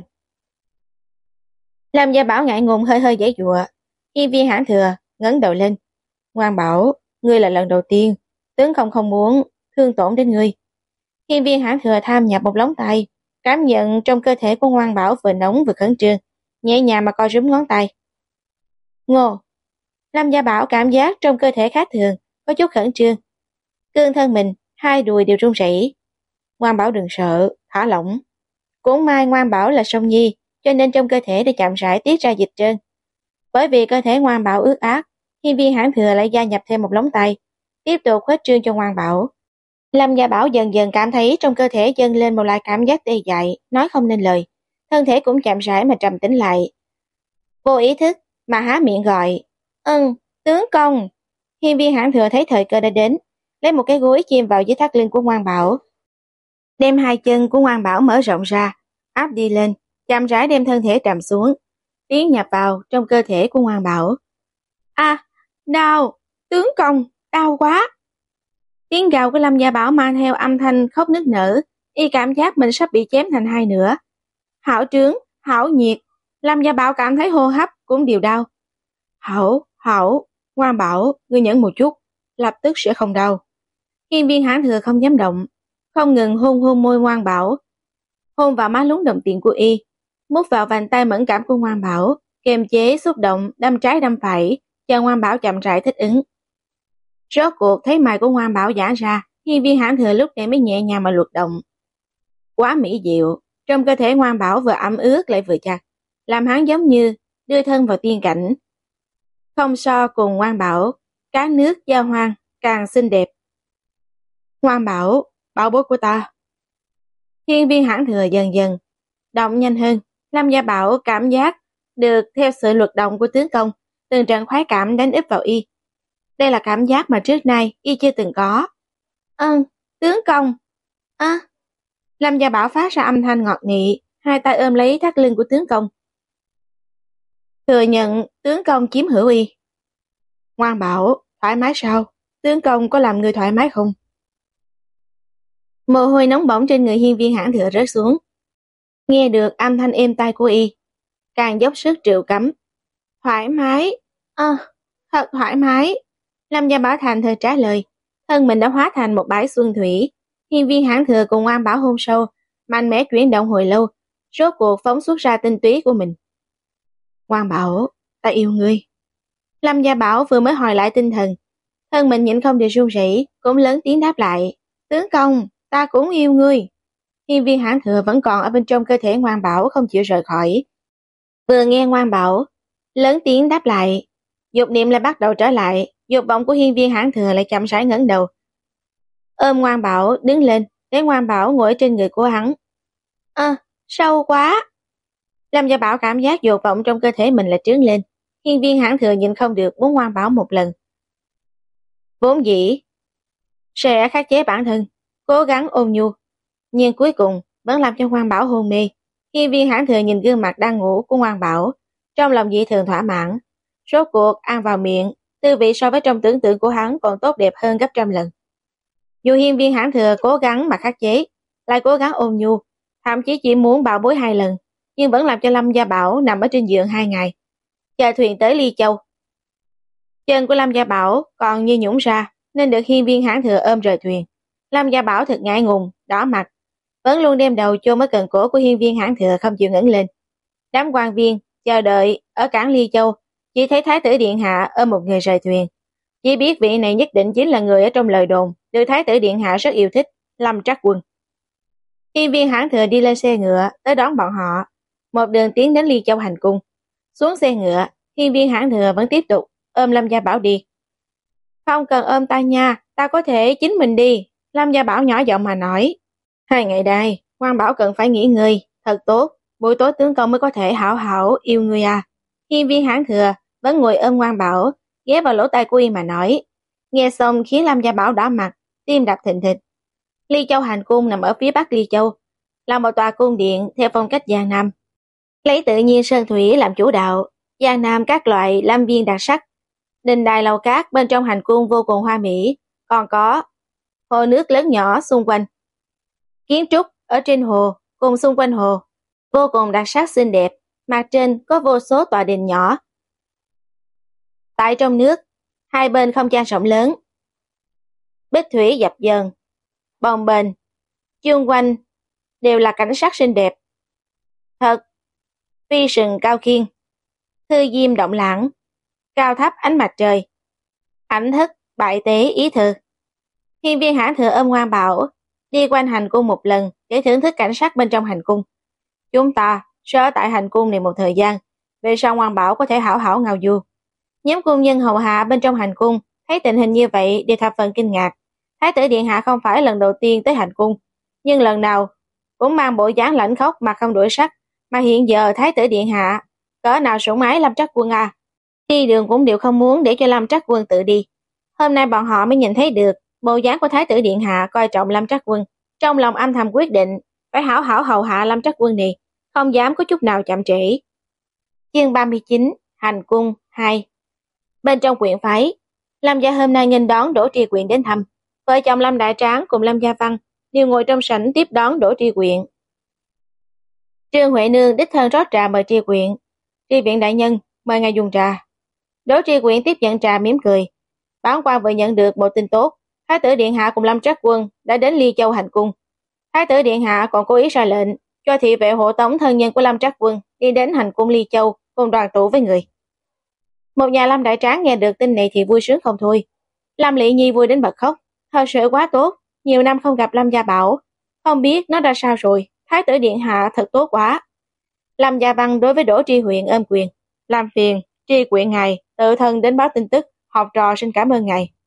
Lâm Gia Bảo ngại ngùng hơi hơi giãy giụa. Hiên Viên Hãn Thừa ngẩng đầu lên. Ngoan Bảo, ngươi là lần đầu tiên, tướng công không muốn thương tổn đến ngươi. Hiên Viên Hãn Thừa tham nhập một lóng tay, cảm nhận trong cơ thể của Ngoan Bảo vừa nóng vừa khẩn trương, nhẹ nhàng mà co rúm ngón tay. Ngô! Lâm Gia Bảo cảm giác trong cơ thể khác thường, có chút khẩn trương. Cương thân mình, hai đùi đều run rẩy. Ngoan Bảo đừng sợ, thả lỏng. Cũng may Ngoan Bảo là Song Nhi, cho nên trong cơ thể đã chậm rãi tiết ra dịch trơn. Bởi vì cơ thể Ngoan Bảo ướt át, Hiên Viên Hãn Thừa lại gia nhập thêm một lóng tay, tiếp tục khuếch trương cho Ngoan Bảo. Lâm Gia Bảo dần dần cảm thấy trong cơ thể dâng lên một loại cảm giác tê dại, nói không nên lời, thân thể cũng chậm rãi mà trầm tĩnh lại. Vô ý thức mà há miệng gọi, "Ừm, tướng công." Hiên Viên Hãn Thừa thấy thời cơ đã đến, lấy một cái gối chìm vào dưới thắt lưng của Ngoan Bảo, đem hai chân của Ngoan Bảo mở rộng ra, áp đi lên, chậm rãi đem thân thể trầm xuống, tiến nhập vào trong cơ thể của Ngoan Bảo. A, đau, tướng công, đau quá. Tiếng gào của Lâm Gia Bảo mang theo âm thanh khóc nức nở, y cảm giác mình sắp bị chém thành hai nửa. Hảo trướng, hảo nhiệt, Lâm Gia Bảo cảm thấy hô hấp cũng đều đau. Hảo, hảo, Ngoan Bảo, ngươi nhẫn một chút, lập tức sẽ không đau. Hiên Viên Hãn Thừa không dám động, không ngừng hôn hôn môi Ngoan Bảo, hôn vào má lún đồng tiền của y, mút vào vành tay mẫn cảm của Ngoan Bảo, kiềm chế xúc động đâm trái đâm phải, cho Ngoan Bảo chậm rãi thích ứng. Rốt cuộc thấy mày của Ngoan Bảo giãn ra, hiên viên Hãn Thừa lúc này mới nhẹ nhàng mà luật động. Quá mỹ diệu, trong cơ thể Ngoan Bảo vừa ẩm ướt lại vừa chặt, làm hắn giống như đưa thân vào tiên cảnh. Không so cùng Ngoan Bảo, cá nước giao hoang càng xinh đẹp. Ngoan Bảo, bảo bối của ta. Hiên viên Hãn Thừa dần dần động nhanh hơn. Lâm Gia Bảo cảm giác được theo sự luật động của tướng công, từng trận khoái cảm đánh úp vào y. Đây là cảm giác mà trước nay y chưa từng có. Ơn, tướng công. Ơ. Lâm Gia Bảo phát ra âm thanh ngọt nị, hai tay ôm lấy thắt lưng của tướng công. Thừa nhận tướng công chiếm hữu y. Ngoan Bảo, thoải mái sao? Tướng công có làm người thoải mái không? Mồ hôi nóng bỏng trên người hiên viên Hãn Thừa rớt xuống. Nghe được âm thanh êm tai của y, càng dốc sức triệu cắm. Thoải mái, ơ, à, thật thoải mái. Lâm Gia Bảo thành thờ trả lời, thân mình đã hóa thành một bãi xuân thủy. Hiên viên Hãn Thừa cùng Ngoan Bảo hôn sâu, mạnh mẽ chuyển động hồi lâu, rốt cuộc phóng xuất ra tinh túy của mình. Ngoan Bảo, ta yêu ngươi. Lâm Gia Bảo vừa mới hồi lại tinh thần, thân mình nhịn không được run rẩy, cũng lớn tiếng đáp lại, tướng công, ta cũng yêu ngươi. Hiên viên Hãn Thừa vẫn còn ở bên trong cơ thể Ngoan Bảo không chịu rời khỏi. Vừa nghe Ngoan Bảo lớn tiếng đáp lại, dục niệm lại bắt đầu trở lại, dục vọng của hiên viên Hãn Thừa lại chậm rãi ngẩng đầu. Ôm Ngoan Bảo đứng lên, để Ngoan Bảo ngồi trên người của hắn. Ơ, à, sâu quá. Lâm Gia Bảo cảm giác dục vọng trong cơ thể mình là trướng lên. Hiên viên Hãn Thừa nhịn không được muốn Ngoan Bảo một lần. Vốn dĩ sẽ khắc chế bản thân, cố gắng ôn nhu, nhưng cuối cùng vẫn làm cho Ngoan Bảo hôn mê. Hiên viên Hãn Thừa nhìn gương mặt đang ngủ của Ngoan Bảo, trong lòng dị thường thỏa mãn. Rốt cuộc ăn vào miệng, tư vị so với trong tưởng tượng của hắn còn tốt đẹp hơn gấp trăm lần. Dù hiên viên Hãn Thừa cố gắng mà khắc chế, lại cố gắng ôn nhu, thậm chí chỉ muốn bảo bối hai lần, nhưng vẫn làm cho Lâm Gia Bảo nằm ở trên giường hai ngày, chờ thuyền tới Ly Châu. Chân của Lâm Gia Bảo còn như nhũn ra, nên được hiên viên Hãn Thừa ôm rời thuyền. Lâm Gia Bảo thật ngại ngùng, đỏ mặt, vẫn luôn đem đầu chôn ở cần cổ của hiên viên Hãn Thừa không chịu ngẩng lên. Đám quan viên chờ đợi ở cảng Ly Châu, chỉ thấy thái tử điện hạ ôm một người rời thuyền, chỉ biết vị này nhất định chính là người ở trong lời đồn được thái tử điện hạ rất yêu thích, Lâm Trắc Quân. Hiên viên Hãn Thừa đi lên xe ngựa tới đón bọn họ, một đường tiến đến Ly Châu hành cung. Xuống xe ngựa, hiên viên Hãn Thừa vẫn tiếp tục ôm Lâm Gia Bảo đi. Không cần ôm ta nha, ta có thể chính mình đi. Lâm Gia Bảo nhỏ giọng mà nói. Hai ngày đây, Ngoan Bảo cần phải nghỉ ngơi thật tốt, buổi tối tướng công mới có thể hảo hảo yêu người à. Hiên viên Hãn Thừa vẫn ngồi ôm Ngoan Bảo, ghé vào lỗ tai của y mà nói. Nghe xong khiến Lâm Gia Bảo đỏ mặt, tim đập thình thịch. Ly Châu hành cung nằm ở phía bắc Ly Châu, là một tòa cung điện theo phong cách Giang Nam, lấy tự nhiên sơn thủy làm chủ đạo. Giang Nam các loại lâm viên đặc sắc, đình đài lầu cát bên trong hành cung vô cùng hoa mỹ, còn có hồ nước lớn nhỏ xung quanh. Kiến trúc ở trên hồ cùng xung quanh hồ vô cùng đặc sắc xinh đẹp, mặt trên có vô số tòa đình nhỏ. Tại trong nước, hai bên không gian rộng lớn, bích thủy dập dờn, bồng bềnh, chung quanh đều là cảnh sắc xinh đẹp. Thật phi sừng cao kiên, thư diêm động lãng, cao thấp ánh mặt trời, ảnh thức bại tế ý thư. Hiên viên Hãn Thừa ôm Ngoan Bảo đi quanh hành cung một lần để thưởng thức cảnh sắc bên trong hành cung. Chúng ta sẽ ở tại hành cung này một thời gian, về sau Ngoan Bảo có thể hảo hảo ngao du. Nhóm cung nhân hầu hạ bên trong hành cung thấy tình hình như vậy đều thập phần kinh ngạc. Thái tử điện hạ không phải lần đầu tiên tới hành cung, nhưng lần nào cũng mang bộ dáng lãnh khốc mà không đổi sắc, mà hiện giờ thái tử điện hạ cỡ nào sủng ái Lâm Trắc Quân à. Đi đường cũng đều không muốn để cho Lâm Trắc Quân tự đi. Hôm nay bọn họ mới nhìn thấy được bộ dáng của thái tử điện hạ coi trọng Lâm Trắc Quân, trong lòng âm thầm quyết định phải hảo hảo hầu hạ Lâm Trắc Quân này, không dám có chút nào chậm trễ. Chương ba mươi chín, hành cung hai. Bên trong quyện phái, Lâm gia hôm nay nghênh đón Đỗ Tri Quyện đến thăm. Vợ chồng Lâm Đại Tráng cùng Lâm Gia Văn đều ngồi trong sảnh tiếp đón Đỗ Tri Quyện. Trương Huệ Nương đích thân rót trà mời Tri Quyện. Tri Viện đại nhân, mời ngài dùng trà. Đỗ Tri Quyện tiếp nhận trà mỉm cười. Bản quan vừa nhận được một tin tốt, thái tử điện hạ cùng Lâm Trắc Quân đã đến Ly Châu hành cung. Thái tử điện hạ còn cố ý ra lệnh cho thị vệ hộ tống thân nhân của Lâm Trắc Quân đi đến hành cung Ly Châu cùng đoàn tụ với người. Một nhà Lâm Đại Tráng nghe được tin này thì vui sướng không thôi. Lâm Lệ Nhi vui đến bật khóc, thật sự quá tốt, nhiều năm không gặp Lâm Gia Bảo, không biết nó ra sao rồi, thái tử điện hạ thật tốt quá. Lâm Gia Văn đối với Đỗ Tri Huyện ôm quyền, làm phiền, Tri Quyện ngài tự thân đến báo tin tức, học trò xin cảm ơn ngài.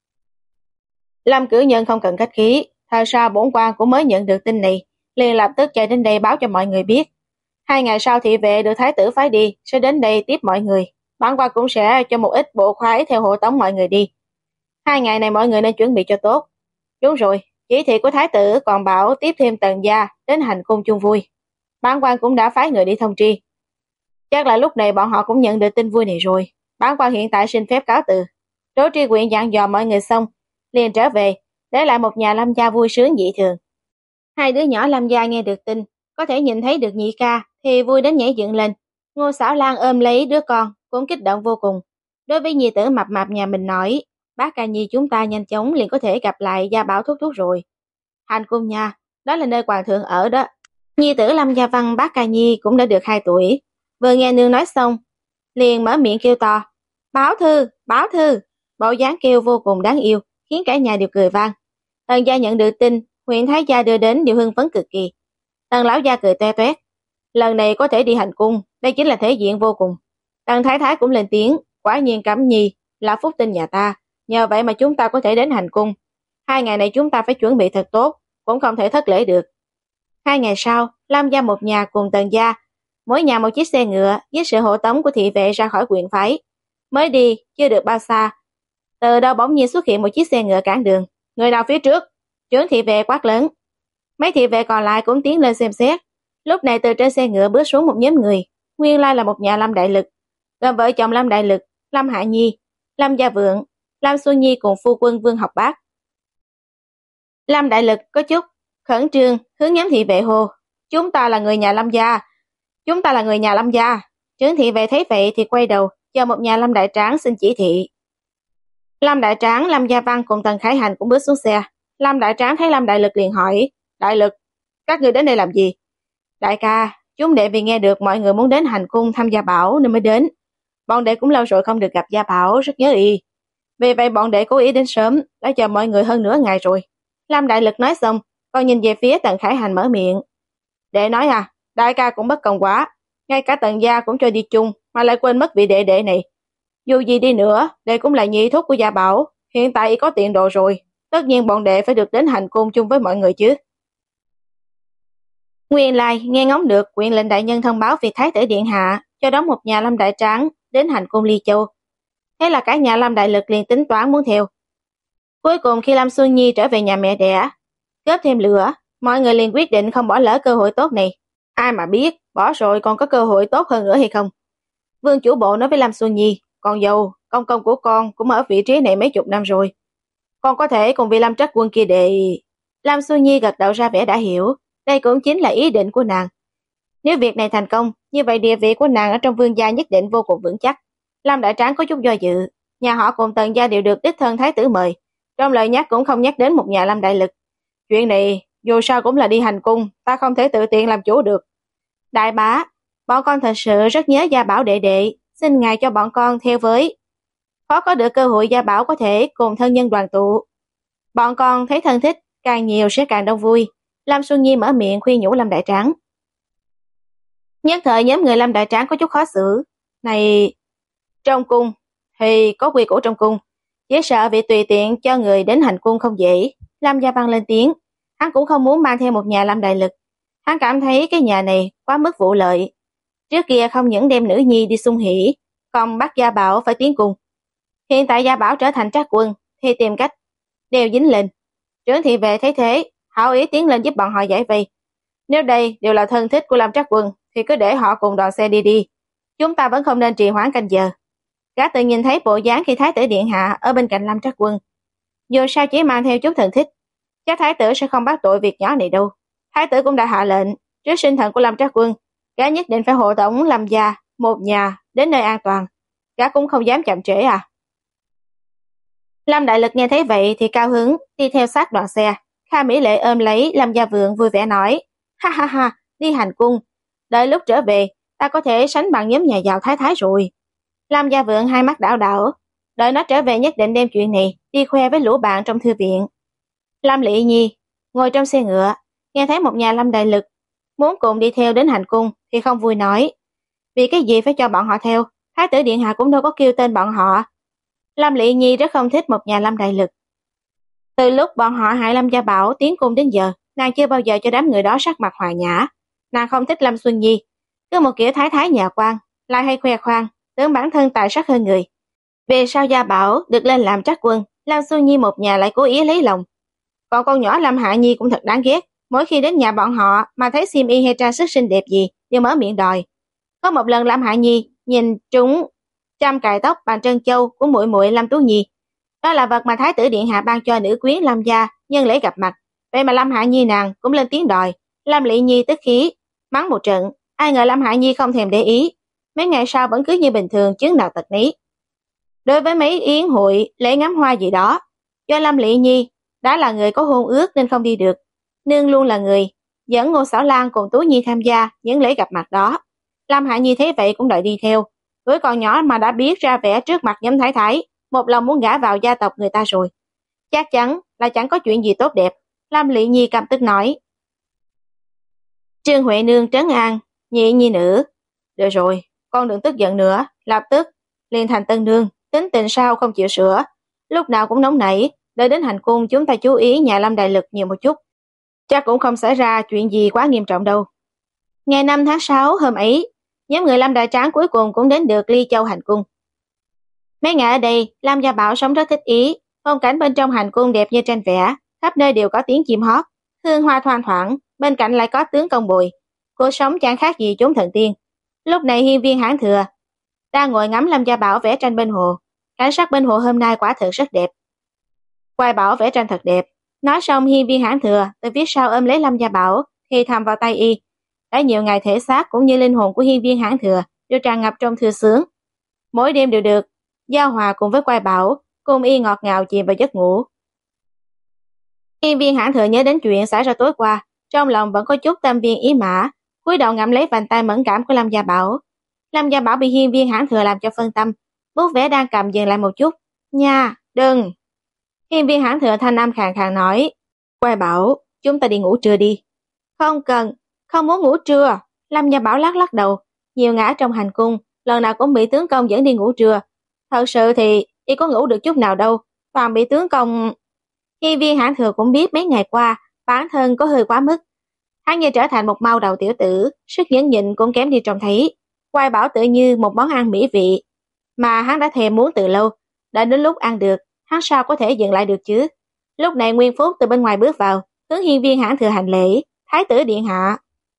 Lâm cử nhân không cần khách khí, thật ra bổn quan cũng mới nhận được tin này, liền lập tức chạy đến đây báo cho mọi người biết. Hai ngày sau thị vệ được thái tử phái đi, sẽ đến đây tiếp mọi người. Bản quan cũng sẽ cho một ít bộ khoái theo hộ tống mọi người đi. Hai ngày này mọi người nên chuẩn bị cho tốt. Đúng rồi, chỉ thị của thái tử còn bảo tiếp thêm Tần gia đến hành cung chung vui. Bản quan cũng đã phái người đi thông tri. Chắc là lúc này bọn họ cũng nhận được tin vui này rồi. Bản quan hiện tại xin phép cáo từ. Đỗ Tri Quyện dặn dò mọi người xong, liền trở về, để lại một nhà Lâm gia vui sướng dị thường. Hai đứa nhỏ Lâm gia nghe được tin, có thể nhìn thấy được nhị ca thì vui đến nhảy dựng lên. Ngô Xảo Lan ôm lấy đứa con, cũng kích động vô cùng. Đối với nhi tử mập mạp nhà mình nói, bác ca nhi chúng ta nhanh chóng liền có thể gặp lại Gia Bảo thúc thúc rồi. Hành cung nha, đó là nơi hoàng thượng ở đó. Nhi tử Lâm Gia Văn bác ca nhi cũng đã được hai tuổi. Vừa nghe nương nói xong, liền mở miệng kêu to, Bảo thư, Bảo thư. Bộ dáng kêu vô cùng đáng yêu, khiến cả nhà đều cười vang. Tần gia nhận được tin, huyện thái gia đưa đến đều hưng phấn cực kỳ. Tần lão gia cười toe toét, lần này có thể đi hành cung, đây chính là thể diện vô cùng. Tần thái thái cũng lên tiếng, quả nhiên Cẩm Nhi là phúc tinh nhà ta, nhờ vậy mà chúng ta có thể đến hành cung. Hai ngày này chúng ta phải chuẩn bị thật tốt, cũng không thể thất lễ được. Hai ngày sau, Lam gia một nhà cùng Tần gia, mỗi nhà một chiếc xe ngựa với sự hộ tống của thị vệ ra khỏi quyện phái. Mới đi, chưa được bao xa, từ đâu bỗng nhiên xuất hiện một chiếc xe ngựa cản đường. Người nào phía trước? Trưởng thị vệ quát lớn. Mấy thị vệ còn lại cũng tiến lên xem xét. Lúc này từ trên xe ngựa bước xuống một nhóm người, nguyên lai là một nhà Lâm Đại Lực, gồm vợ chồng Lâm Đại Lực, Lâm Hạ Nhi, Lâm Gia Vượng, Lâm Xuân Nhi cùng phu quân Vương Học Bác. Lâm Đại Lực có chút khẩn trương hướng nhóm thị vệ hô, chúng ta là người nhà Lâm gia, chúng ta là người nhà Lâm gia. Trưởng thị vệ thấy vậy thì quay đầu chờ một nhà Lâm Đại Tráng xin chỉ thị. Lâm Đại Tráng, Lâm Gia Văn cùng Tần Khải Hành cũng bước xuống xe. Lâm Đại Tráng thấy Lâm Đại Lực liền hỏi, Đại Lực, các người đến đây làm gì? Đại ca, chúng đệ vì nghe được mọi người muốn đến hành cung thăm Gia Bảo nên mới đến. Bọn đệ cũng lâu rồi không được gặp Gia Bảo, rất nhớ y. Vì vậy bọn đệ cố ý đến sớm, đã chờ mọi người hơn nửa ngày rồi. Lâm Đại Lực nói xong, còn nhìn về phía Tần Khải Hành mở miệng. Đệ nói à, đại ca cũng bất công quá, ngay cả Tần gia cũng cho đi chung mà lại quên mất vị đệ đệ này. Dù gì đi nữa, đệ cũng là nhị thúc của Gia Bảo, hiện tại có tiện đồ rồi, tất nhiên bọn đệ phải được đến hành cung chung với mọi người chứ. Nguyên lai nghe ngóng được quyền lệnh đại nhân thông báo việc thái tử điện hạ cho đón một nhà Lâm Đại Tráng đến hành cung Ly Châu. Thế là cả nhà Lâm Đại Lực liền tính toán muốn theo. Cuối cùng khi Lâm Xuân Nhi trở về nhà mẹ đẻ, góp thêm lửa, mọi người liền quyết định không bỏ lỡ cơ hội tốt này. Ai mà biết, bỏ rồi còn có cơ hội tốt hơn nữa hay không. Vương chủ bộ nói với Lâm Xuân Nhi, con dâu, công công của con cũng ở vị trí này mấy chục năm rồi. Con có thể cùng vị Lâm Trắc Quân kia để... Lâm Xuân Nhi gật đầu ra vẻ đã hiểu, đây cũng chính là ý định của nàng. Nếu việc này thành công, như vậy địa vị của nàng ở trong vương gia nhất định vô cùng vững chắc. Lâm Đại Tráng có chút do dự, nhà họ cùng Tần gia đều được đích thân thái tử mời. Trong lời nhắc cũng không nhắc đến một nhà Lâm Đại Lực. Chuyện này, dù sao cũng là đi hành cung, ta không thể tự tiện làm chủ được. Đại bá, bọn con thật sự rất nhớ Gia Bảo đệ đệ, xin ngài cho bọn con theo với. Khó có được cơ hội Gia Bảo có thể cùng thân nhân đoàn tụ. Bọn con thấy thân thích, càng nhiều sẽ càng đông vui. Lâm Xuân Nhi mở miệng khuyên nhủ Lâm Đại Tráng. Nhất thời nhóm người Lâm Đại Tráng có chút khó xử. Này, trong cung, thì có quy củ trong cung. Chỉ sợ vì tùy tiện cho người đến hành cung không dễ. Lâm Gia Văn lên tiếng, hắn cũng không muốn mang theo một nhà Lâm Đại Lực. Hắn cảm thấy cái nhà này quá mức vụ lợi. Trước kia không những đem nữ nhi đi xung hỉ, còn bắt Gia Bảo phải tiến cung. Hiện tại Gia Bảo trở thành trác quân, thì tìm cách đeo dính lên. Trưởng thị vệ thấy thế, hảo ý tiến lên giúp bọn họ giải vây. Nếu đây đều là thân thích của Lâm Trác Quân, thì cứ để họ cùng đoàn xe đi đi. Chúng ta vẫn không nên trì hoãn canh giờ. Gã tự nhìn thấy bộ dáng khi thái tử điện hạ ở bên cạnh Lâm Trác Quân. Dù sao chỉ mang theo chút thần thích, chắc thái tử sẽ không bắt tội việc nhỏ này đâu. Thái tử cũng đã hạ lệnh, trước sinh thần của Lâm Trác Quân, gã nhất định phải hộ tống Lâm gia, một nhà, đến nơi an toàn. Gã cũng không dám chậm trễ à. Lâm Đại Lực nghe thấy vậy thì cao hứng, đi theo sát đoàn xe. Kha Mỹ Lệ ôm lấy Lâm Gia Vượng vui vẻ nói, ha ha ha, đi hành cung. Đợi lúc trở về, ta có thể sánh bằng nhóm nhà giàu thái thái rồi. Lâm Gia Vượng hai mắt đảo đảo, đợi nó trở về nhất định đem chuyện này đi khoe với lũ bạn trong thư viện. Lâm Lệ Nhi ngồi trong xe ngựa, nghe thấy một nhà Lâm đại lực muốn cùng đi theo đến hành cung thì không vui nói. Vì cái gì phải cho bọn họ theo, Thái tử điện hạ cũng đâu có kêu tên bọn họ. Lâm Lệ Nhi rất không thích một nhà Lâm đại lực. Từ lúc bọn họ hại Lâm Gia Bảo tiến cung đến giờ, nàng chưa bao giờ cho đám người đó sắc mặt hòa nhã. Nàng không thích Lâm Xuân Nhi, cứ một kiểu thái thái nhà quan, lại hay khoe khoang, tưởng bản thân tài sắc hơn người. Về sau Gia Bảo được lên làm trắc quân, Lâm Xuân Nhi một nhà lại cố ý lấy lòng. Còn con nhỏ Lâm Hạ Nhi cũng thật đáng ghét, mỗi khi đến nhà bọn họ mà thấy xiêm y hay trang sức xinh đẹp gì đều mở miệng đòi. Có một lần Lâm Hạ Nhi nhìn trúng trăm cài tóc bằng trân châu của muội muội Lâm Tú Nhi. Đó là vật mà Thái tử điện hạ ban cho nữ quyến Lâm gia nhân lễ gặp mặt. Vậy mà Lâm Hạ Nhi nàng cũng lên tiếng đòi. Lâm Lệ Nhi tức khí mắng một trận, ai ngờ Lâm Hạ Nhi không thèm để ý. Mấy ngày sau vẫn cứ như bình thường, chứng nào tật nấy. Đối với mấy yến hội lễ ngắm hoa gì đó, do Lâm Lệ Nhi đã là người có hôn ước nên không đi được. Nương luôn là người dẫn Ngô Xảo Lan cùng Tú Nhi tham gia những lễ gặp mặt đó. Lâm Hạ Nhi thấy vậy cũng đòi đi theo. Tuổi còn nhỏ mà đã biết ra vẻ trước mặt nhóm thái thái, một lòng muốn gả vào gia tộc người ta rồi. Chắc chắn là chẳng có chuyện gì tốt đẹp. Lâm Lệ Nhi căm tức nói. Trương Huệ Nương trấn an nhị nhi nữ. Được rồi, con đừng tức giận nữa, lập tức liền thành tân nương, tính tình sao không chịu sửa, lúc nào cũng nóng nảy. Đợi đến hành cung chúng ta chú ý nhà Lâm đại lực nhiều một chút, chắc cũng không xảy ra chuyện gì quá nghiêm trọng đâu. Ngày năm tháng sáu hôm ấy, nhóm người Lâm đại tráng cuối cùng cũng đến được Ly Châu hành cung. Mấy ngày ở đây, Lâm Gia Bảo sống rất thích ý, phong cảnh bên trong hành cung đẹp như tranh vẽ, khắp nơi đều có tiếng chim hót, hương hoa thoang thoảng, bên cạnh lại có tướng công bồi. Cuộc sống chẳng khác gì chốn thần tiên. Lúc này hiên viên Hán Thừa đang ngồi ngắm Lâm Gia Bảo vẽ tranh bên hồ. Cảnh sắc bên hồ hôm nay quả thực rất đẹp. Quay Bảo vẽ tranh thật đẹp. Nói xong hiên viên Hán Thừa từ phía sau ôm lấy Lâm Gia Bảo, thì thầm vào tay y. Đã nhiều ngày thể xác cũng như linh hồn của hiên viên Hán Thừa đều tràn ngập trong thư sướng. Mỗi đêm đều được giao hòa cùng với Quay Bảo, cùng y ngọt ngào chìm vào giấc ngủ. Hiên viên Hán Thừa nhớ đến chuyện xảy ra tối qua, trong lòng vẫn có chút tâm viên ý mã, cúi đầu ngậm lấy vành tay mẫn cảm của Lâm Gia Bảo. Lâm Gia Bảo bị hiên viên Hán Thừa làm cho phân tâm, bút vẽ đang cầm dừng lại một chút. Nha, đừng. Hiên viên Hán Thừa thanh âm khàn khàn nói. Quay Bảo, chúng ta đi ngủ trưa đi. Không cần, không muốn ngủ trưa. Lâm Gia Bảo lắc lắc đầu, nhiều ngã trong hành cung, lần nào cũng bị tướng công dẫn đi ngủ trưa. Thật sự thì y có ngủ được chút nào đâu, toàn bị tướng công. Hiên viên Hán Thừa cũng biết mấy ngày qua bản thân có hơi quá mức. Hắn như trở thành một mau đầu tiểu tử, sức nhẫn nhịn cũng kém đi trông thấy. Quay Bảo tự như một món ăn mỹ vị mà hắn đã thèm muốn từ lâu, đã đến lúc ăn được, hắn sao có thể dừng lại được chứ. Lúc này Nguyên Phúc từ bên ngoài bước vào, hướng hiên viên Hán Thừa hành lễ. Thái tử điện hạ.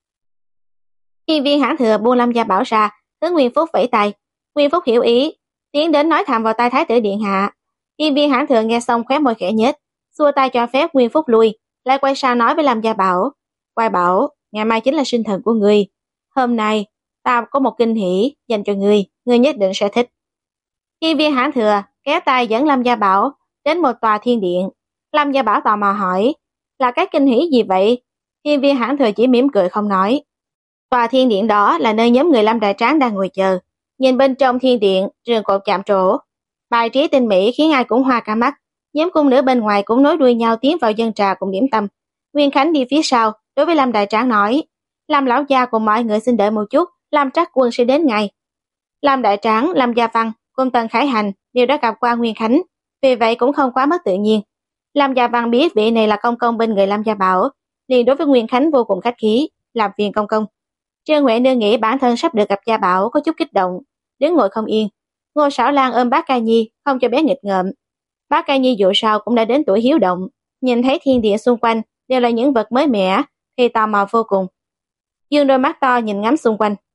Hiên viên Hán Thừa buông Lâm Gia Bảo ra, hướng Nguyên Phúc vẫy tay. Nguyên Phúc hiểu ý, tiến đến nói thầm vào tai Thái tử điện hạ. Hiên viên Hán Thừa nghe xong khóe môi khẽ nhếch, xua tay cho phép Nguyên Phúc lui, lại quay sang nói với Lâm Gia Bảo. Quay Bảo, ngày mai chính là sinh thần của ngươi. Hôm nay, ta có một kinh hỉ dành cho ngươi, ngươi nhất định sẽ thích. Hiên viên Hán Thừa kéo tay dẫn Lâm Gia Bảo đến một tòa thiên điện. Lâm Gia Bảo tò mò hỏi, là cái kinh hỉ gì vậy? Hiên viên Hán Thừa chỉ mỉm cười không nói. Tòa thiên điện đó là nơi nhóm người Lâm đại tráng đang ngồi chờ. Nhìn bên trong thiên điện, rường cột chạm trổ, bài trí tinh mỹ khiến ai cũng hoa cả mắt. Nhóm cung nữ bên ngoài cũng nối đuôi nhau tiến vào dân trà cùng điểm tâm. Nguyên Khánh đi phía sau, đối với Lâm đại tráng nói, Lâm lão gia cùng mọi người xin đợi một chút, Lâm trắc quân sẽ đến ngay. Lâm đại tráng, Lâm Gia Văn cùng Tần Khải Hành đều đã gặp qua Nguyên Khánh, vì vậy cũng không quá mất tự nhiên. Lâm Gia Văn biết vị này là công công bên người Lâm Gia Bảo, liền đối với Nguyên Khánh vô cùng khách khí, làm phiền công công. Trương Huệ Nương nghĩ bản thân sắp được gặp Gia Bảo có chút kích động, đứng ngồi không yên. Ngô Xảo Lan ôm bác Ca Nhi, không cho bé nghịch ngợm. Bác Ca Nhi dù sao cũng đã đến tuổi hiếu động, nhìn thấy thiên địa xung quanh đều là những vật mới mẻ, thì tò mò vô cùng. Dương đôi mắt to nhìn ngắm xung quanh.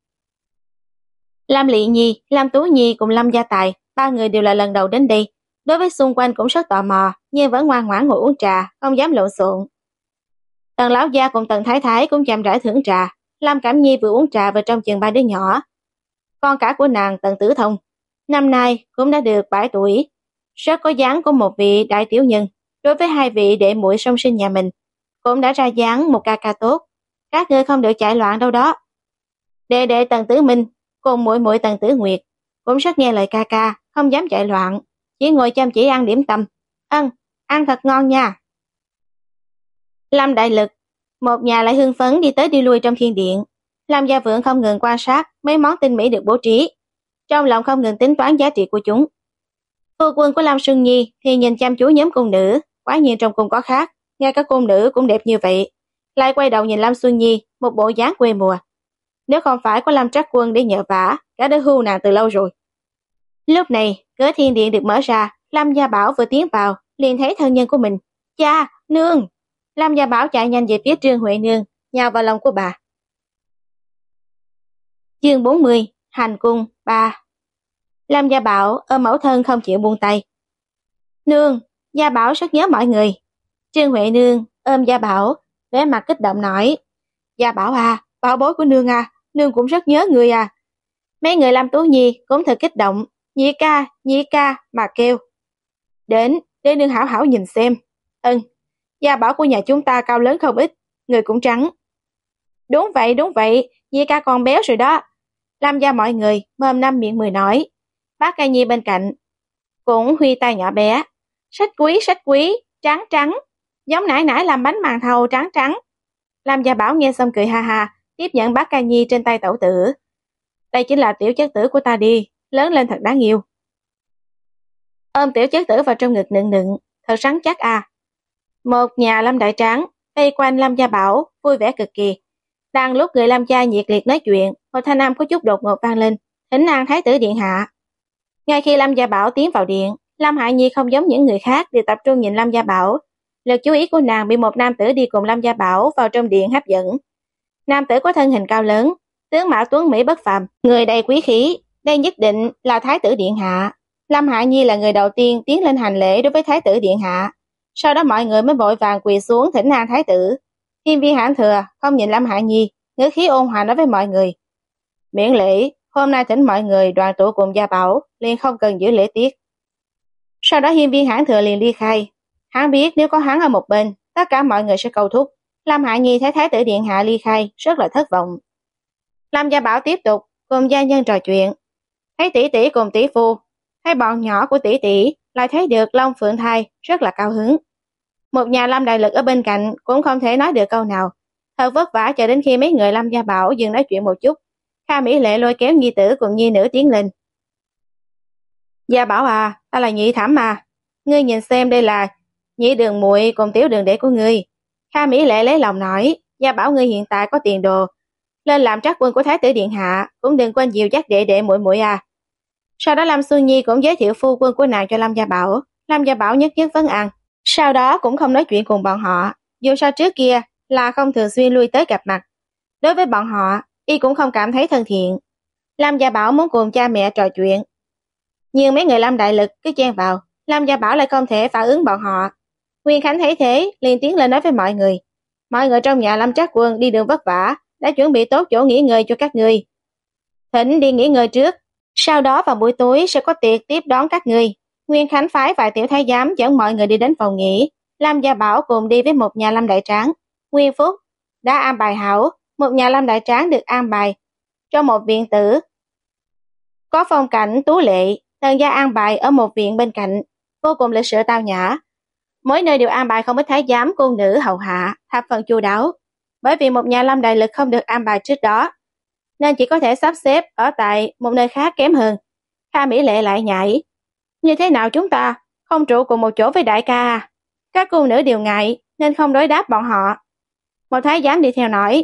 Lâm Lệ Nhi, Lâm Tú Nhi cùng Lâm Gia Tài, ba người đều là lần đầu đến đây, đối với xung quanh cũng rất tò mò, nhưng vẫn ngoan ngoãn ngồi uống trà, không dám lộn xộn. Tần lão gia cùng Tần Thái Thái cũng chậm rãi thưởng trà. Lâm Cẩm Nhi vừa uống trà vừa trong chừng ba đứa nhỏ. Con cả của nàng Tần Tử Thông, năm nay cũng đã được bảy tuổi, rất có dáng của một vị đại tiểu nhân. Đối với hai vị đệ muội song sinh nhà mình, cũng đã ra dáng một ca ca tốt. Các ngươi không được chạy loạn đâu đó. Đệ đệ Tần Tử Minh cùng muội muội Tần Tử Nguyệt cũng rất nghe lời ca ca, không dám chạy loạn, chỉ ngồi chăm chỉ ăn điểm tâm. Ân, ăn thật ngon nha. Lâm Đại Lực, một nhà lại hưng phấn đi tới đi lui trong thiên điện. Lâm Gia Vượng không ngừng quan sát mấy món tinh mỹ được bố trí, trong lòng không ngừng tính toán giá trị của chúng. Phu quân của Lâm Xuân Nhi thì nhìn chăm chú nhóm cung nữ, quả nhiên trong cung có khác, ngay cả cung nữ cũng đẹp như vậy. Lại quay đầu nhìn Lâm Xuân Nhi, một bộ dáng quê mùa. Nếu không phải có Lâm Trác Quân để nhờ vả, cả đã hưu nàng từ lâu rồi. Lúc này, cửa thiên điện được mở ra, Lâm Gia Bảo vừa tiến vào, liền thấy thân nhân của mình. Cha, nương! Lâm Gia Bảo chạy nhanh về phía Trương Huệ Nương, nhào vào lòng của bà. Chương bốn mươi, Hành cung ba. Lâm Gia Bảo ôm mẫu thân không chịu buông tay. Nương, Gia Bảo rất nhớ mọi người. Trương Huệ Nương ôm Gia Bảo, vẻ mặt kích động nói. Gia Bảo à, bảo bối của nương à, nương cũng rất nhớ người à. Mấy người Lâm Tú Nhi cũng thật kích động, nhị ca, nhị ca mà kêu. Đến, để nương hảo hảo nhìn xem. Ừm, Gia Bảo của nhà chúng ta cao lớn không ít, người cũng trắng. Đúng vậy, đúng vậy, nhị ca còn béo rồi đó. Lâm gia mọi người mồm năm miệng mười nói. Bác Ca Nhi bên cạnh cũng huy tay nhỏ bé. Sách quý, sách quý, trắng trắng, giống nãy nãy làm bánh màn thầu trắng trắng. Lâm Gia Bảo nghe xong cười ha ha, tiếp nhận bác Ca Nhi trên tay tẩu tử. Đây chính là tiểu chất tử của ta đi, lớn lên thật đáng yêu. Ôm tiểu chất tử vào trong ngực nựng nựng, thật rắn chắc à. Một nhà Lâm Đại Tráng vây quanh Lâm Gia Bảo, vui vẻ cực kỳ. Đang lúc người Lâm gia nhiệt liệt nói chuyện, một thanh âm có chút đột ngột vang lên, thỉnh an thái tử điện hạ. Ngay khi Lâm Gia Bảo tiến vào điện, Lâm Hại Nhi không giống những người khác đều tập trung nhìn Lâm Gia Bảo. Lực chú ý của nàng bị một nam tử đi cùng Lâm Gia Bảo vào trong điện hấp dẫn. Nam tử có thân hình cao lớn, tướng mạo tuấn mỹ bất phàm, người đầy quý khí, đây nhất định là thái tử điện hạ. Lâm Hại Nhi là người đầu tiên tiến lên hành lễ đối với thái tử điện hạ. Sau đó mọi người mới vội vàng quỳ xuống thỉnh an thái tử. Hiên viên Hãn Thừa không nhìn Lâm Hại Nhi, ngữ khí ôn hòa nói với mọi người. Miễn lễ, hôm nay thỉnh mọi người đoàn tụ cùng Gia Bảo, liền không cần giữ lễ tiết. Sau đó hiên viên Hãn Thừa liền ly khai. Hắn biết nếu có hắn ở một bên, tất cả mọi người sẽ cầu thúc. Lâm Hại Nhi thấy thái tử điện hạ ly khai, rất là thất vọng. Lâm Gia Bảo tiếp tục cùng gia nhân trò chuyện. Thấy tỷ tỷ cùng tỷ phu, thấy bọn nhỏ của tỷ tỷ lại thấy được Long Phượng Thai, rất là cao hứng. Một nhà Lâm Đại Lực ở bên cạnh cũng không thể nói được câu nào. Thật vất vả cho đến khi mấy người Lâm Gia Bảo dừng nói chuyện một chút, Kha Mỹ Lệ lôi kéo nhi tử cùng nhi nữ tiến lên. Gia Bảo à, ta là Nhị Thẩm mà. Ngươi nhìn xem đây là Nhị Đường muội cùng Tiểu Đường đệ của ngươi. Kha Mỹ Lệ lấy lòng nói, Gia Bảo ngươi hiện tại có tiền đồ, lên làm trắc quân của thái tử điện hạ, cũng đừng quên dìu dắt đệ đệ muội muội à. Sau đó Lâm Xuân Nhi cũng giới thiệu phu quân của nàng cho Lâm Gia Bảo. Lâm Gia Bảo nhất nhất vấn ăn. Sau đó cũng không nói chuyện cùng bọn họ, dù sao trước kia là không thường xuyên lui tới gặp mặt. Đối với bọn họ, y cũng không cảm thấy thân thiện. Lâm Gia Bảo muốn cùng cha mẹ trò chuyện, nhưng mấy người Lâm Đại Lực cứ chen vào, Lâm Gia Bảo lại không thể phản ứng bọn họ. Nguyên Khánh thấy thế, liền tiến lên nói với mọi người. Mọi người trong nhà Lâm Trác Quân đi đường vất vả, đã chuẩn bị tốt chỗ nghỉ ngơi cho các ngươi. Thỉnh đi nghỉ ngơi trước, sau đó vào buổi tối sẽ có tiệc tiếp đón các ngươi. Nguyên Khánh phái vài tiểu thái giám dẫn mọi người đi đến phòng nghỉ. Lâm Gia Bảo cùng đi với một nhà Lâm Đại Tráng. Nguyên Phúc đã an bài hảo, một nhà Lâm Đại Tráng được an bài trong một viện tử có phong cảnh tú lệ. Tần gia an bài ở một viện bên cạnh, vô cùng lịch sự tao nhã. Mỗi nơi đều an bài không ít thái giám cung nữ hầu hạ, thập phần chu đáo. Bởi vì một nhà Lâm Đại Lực không được an bài trước đó, nên chỉ có thể sắp xếp ở tại một nơi khác kém hơn. Kha Mỹ Lệ lại nhảy. Như thế nào chúng ta không trụ cùng một chỗ với đại ca à? Các cung nữ đều ngại nên không đối đáp bọn họ. Một thái giám đi theo nói,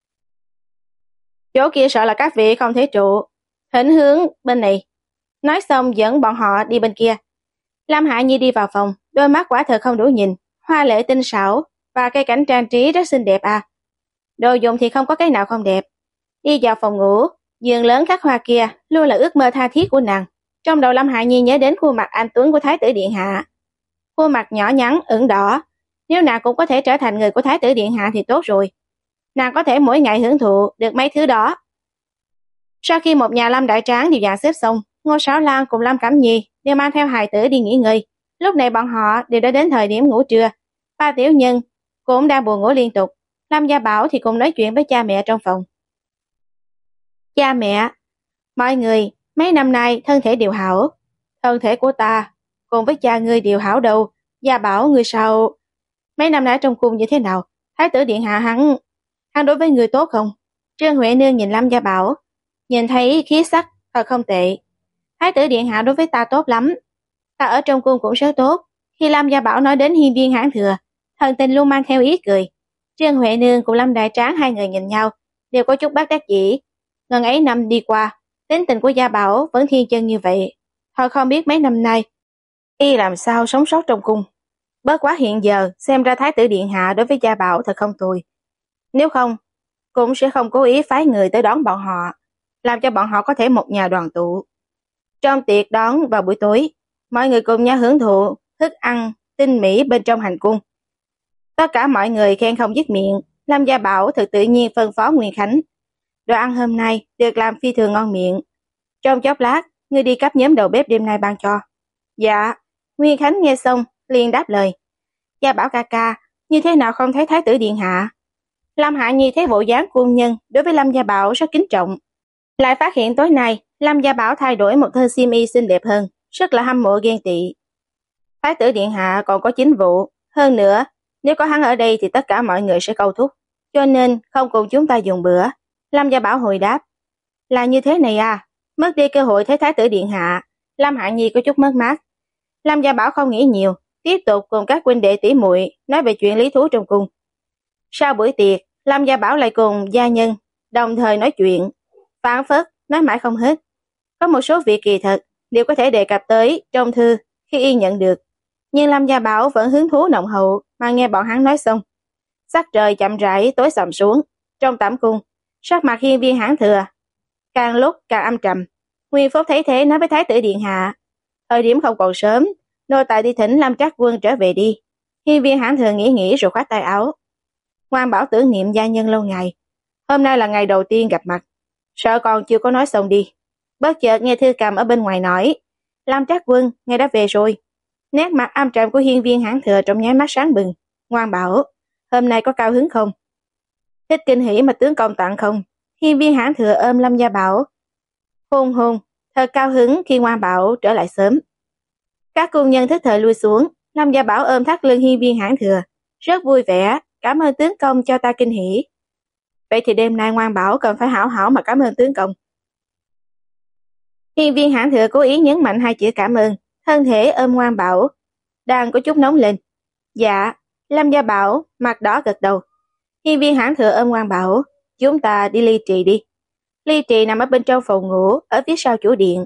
chỗ kia sợ là các vị không thể trụ, thỉnh hướng bên này. Nói xong dẫn bọn họ đi bên kia. Lâm Hạ Nhi đi vào phòng, đôi mắt quả thật không đủ nhìn, hoa lệ tinh xảo và cây cảnh trang trí rất xinh đẹp à. Đồ dùng thì không có cái nào không đẹp. Đi vào phòng ngủ, giường lớn khắc hoa kia luôn là ước mơ tha thiết của nàng. Trong đầu Lâm Hạ Nhi nhớ đến khuôn mặt anh tuấn của thái tử điện hạ. Khuôn mặt nhỏ nhắn ửng đỏ, nếu nàng cũng có thể trở thành người của thái tử điện hạ thì tốt rồi. Nàng có thể mỗi ngày hưởng thụ được mấy thứ đó. Sau khi một nhà Lâm Đại Tráng đều dàn xếp xong, Ngô Sáu Lan cùng Lâm Cẩm Nhi đều mang theo hài tử đi nghỉ ngơi. Lúc này bọn họ đều đã đến thời điểm ngủ trưa. Ba tiểu nhân cũng đang buồn ngủ liên tục. Lâm Gia Bảo thì cùng nói chuyện với cha mẹ trong phòng. Cha mẹ, mọi người mấy năm nay thân thể đều hảo. Thân thể của ta cùng với cha ngươi đều hảo đâu, Gia Bảo, người sao? Mấy năm nay trong cung như thế nào? Thái tử điện hạ hắn, hắn đối với người tốt không? Trương Huệ Nương nhìn Lâm Gia Bảo, nhìn thấy khí sắc thật không tệ. Thái tử điện hạ đối với ta tốt lắm. Ta ở trong cung cũng rất tốt. Khi Lâm Gia Bảo nói đến hiên viên hãn thừa, thần tình luôn mang theo ý cười. Trương Huệ Nương cùng Lâm Đại Tráng hai người nhìn nhau, đều có chút bất đắc dĩ. Ngần ấy năm đi qua, tính tình của Gia Bảo vẫn thiên chân như vậy. Họ không biết mấy năm nay, y làm sao sống sót trong cung. Bớt quá hiện giờ, xem ra Thái tử điện hạ đối với Gia Bảo thật không tồi. Nếu không, cũng sẽ không cố ý phái người tới đón bọn họ, làm cho bọn họ có thể một nhà đoàn tụ. Trong tiệc đón vào buổi tối, mọi người cùng nhau hưởng thụ thức ăn tinh mỹ bên trong hành cung. Tất cả mọi người khen không dứt miệng. Lâm Gia Bảo thực tự nhiên phân phó Nguyên Khánh, đồ ăn hôm nay được làm phi thường ngon miệng. Trong chốc lát, ngươi đi cấp nhóm đầu bếp đêm nay ban cho. Dạ. Nguyên Khánh nghe xong liền đáp lời. Gia Bảo ca ca, như thế nào không thấy Thái tử điện hạ? Lâm Hạ Nhi thấy bộ dáng cung nhân đối với Lâm Gia Bảo rất kính trọng, lại phát hiện tối nay Lâm Gia Bảo thay đổi một thân xiêm y xinh đẹp hơn, rất là hâm mộ ghen tị. Thái tử điện hạ còn có chính vụ, hơn nữa nếu có hắn ở đây thì tất cả mọi người sẽ câu thúc, cho nên không cùng chúng ta dùng bữa. Lâm Gia Bảo hồi đáp, là như thế này à? Mất đi cơ hội thấy Thái tử điện hạ, Lâm Hạ Nhi có chút mất mát. Lâm Gia Bảo không nghĩ nhiều, tiếp tục cùng các huynh đệ tỷ muội nói về chuyện lý thú trong cung. Sau buổi tiệc, Lâm Gia Bảo lại cùng gia nhân đồng thời nói chuyện, phảng phất nói mãi không hết. Có một số việc kỳ thật đều có thể đề cập tới trong thư khi y nhận được, nhưng Lâm Gia Bảo vẫn hứng thú nồng hậu mà nghe bọn hắn nói xong. Sắc trời chậm rãi tối sầm xuống, trong tẩm cung, sắc mặt hiên viên hãn thừa càng lúc càng âm trầm. Nguyên Phúc thấy thế nói với Thái tử điện hạ, thời điểm không còn sớm, nô tài đi thỉnh Lâm Trác Quân trở về đi. Hiên viên hãn thừa nghĩ nghĩ rồi khoát tay áo. Ngoan Bảo tưởng niệm gia nhân lâu ngày, hôm nay là ngày đầu tiên gặp mặt, sợ còn chưa có nói xong đi. Bất chợt nghe Thư Cầm ở bên ngoài nói, Lâm Trác Quân nghe đã về rồi. Nét mặt âm trầm của hiên viên hãn thừa trong nháy mắt sáng bừng. Ngoan Bảo, hôm nay có cao hứng không? Thích kinh hỉ mà tướng công tặng không? Hiên viên hãn thừa ôm Lâm Gia Bảo, hôn hôn, thật cao hứng khi Ngoan Bảo trở lại sớm. Các cung nhân thức thời lui xuống, Lâm Gia Bảo ôm thắt lưng hiên viên hãn thừa, rất vui vẻ, cảm ơn tướng công cho ta kinh hỉ. Vậy thì đêm nay Ngoan Bảo cần phải hảo hảo mà cảm ơn tướng công. Hiên viên hãn thừa cố ý nhấn mạnh hai chữ cảm ơn, thân thể ôm Ngoan Bảo đang có chút nóng lên. Dạ. Lâm Gia Bảo mặt đỏ gật đầu. Hiên viên hãn thừa ôm Ngoan Bảo, chúng ta đi ly trì đi. Ly trì nằm ở bên trong phòng ngủ, ở phía sau chủ điện.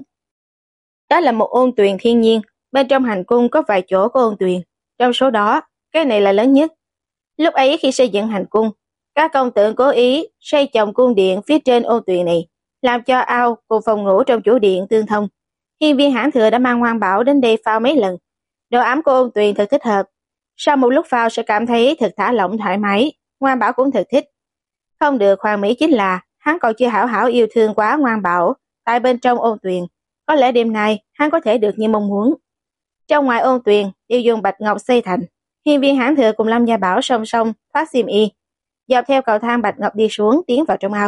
Đó là một ôn tuyền thiên nhiên, bên trong hành cung có vài chỗ có ôn tuyền, trong số đó, cái này là lớn nhất. Lúc ấy khi xây dựng hành cung, các công tượng cố ý xây chồng cung điện phía trên ôn tuyền này, làm cho ao cùng phòng ngủ trong chủ điện tương thông. Hiên viên hãn thừa đã mang Ngoan Bảo đến đây phao mấy lần. Độ ấm của ôn tuyền thật thích hợp. Sau một lúc phao sẽ cảm thấy thật thả lỏng thoải mái. Ngoan Bảo cũng thật thích. Không được hoàn mỹ chính là hắn còn chưa hảo hảo yêu thương quá Ngoan Bảo tại bên trong ôn tuyền. Có lẽ đêm nay hắn có thể được như mong muốn. Trong ngoài ôn tuyền đều dùng bạch ngọc xây thành. Hiên viên hãn thừa cùng Lâm Gia Bảo song song thoát xiêm y, dọc theo cầu thang bạch ngọc đi xuống, tiến vào trong ao.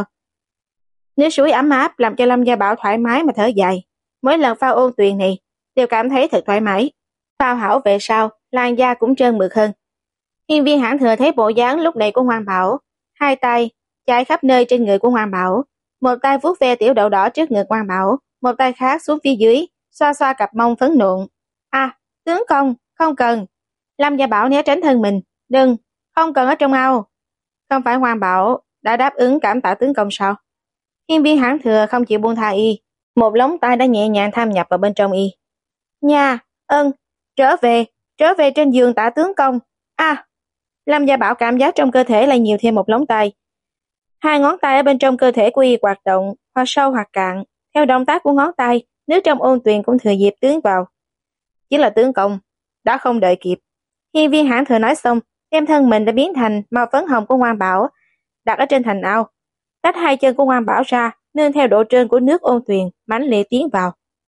Nước suối ấm áp làm cho Lâm Gia Bảo thoải mái mà thở dài. Mỗi lần phao ôn tuyền này đều cảm thấy thật thoải mái. Phao hảo về sau, làn da cũng trơn mượt hơn. Hiên viên hãn thừa thấy bộ dáng lúc này của Ngoan Bảo, hai tay chạy khắp nơi trên người của Ngoan Bảo, một tay vuốt ve tiểu đậu đỏ trước ngực Ngoan Bảo, một tay khác xuống phía dưới xoa xoa cặp mông phấn nộn. À, tướng công, không cần. Lâm Gia Bảo né tránh thân mình. Đừng, không cần ở trong ao. Không phải Ngoan Bảo đã đáp ứng cảm tạ tướng công sao? Hiên viên hãn thừa không chịu buông tha y, một lóng tay đã nhẹ nhàng tham nhập vào bên trong y. Nha, ơn, trở về, trở về trên giường tạ tướng công. À, Lâm Gia Bảo cảm giác trong cơ thể lại nhiều thêm một lóng tay. Hai ngón tay ở bên trong cơ thể của y hoạt động, hoặc sâu hoặc cạn. Theo động tác của ngón tay, nước trong ôn tuyền cũng thừa dịp tưới vào. Chỉ là tướng công, đã không đợi kịp. Hiên viên hãn thừa nói xong, đem thân mình đã biến thành màu phấn hồng của Ngoan Bảo, đặt ở trên thành ao. Tách hai chân của Ngoan Bảo ra, nương theo độ trơn của nước ôn tuyền, mãnh liệt tiến vào.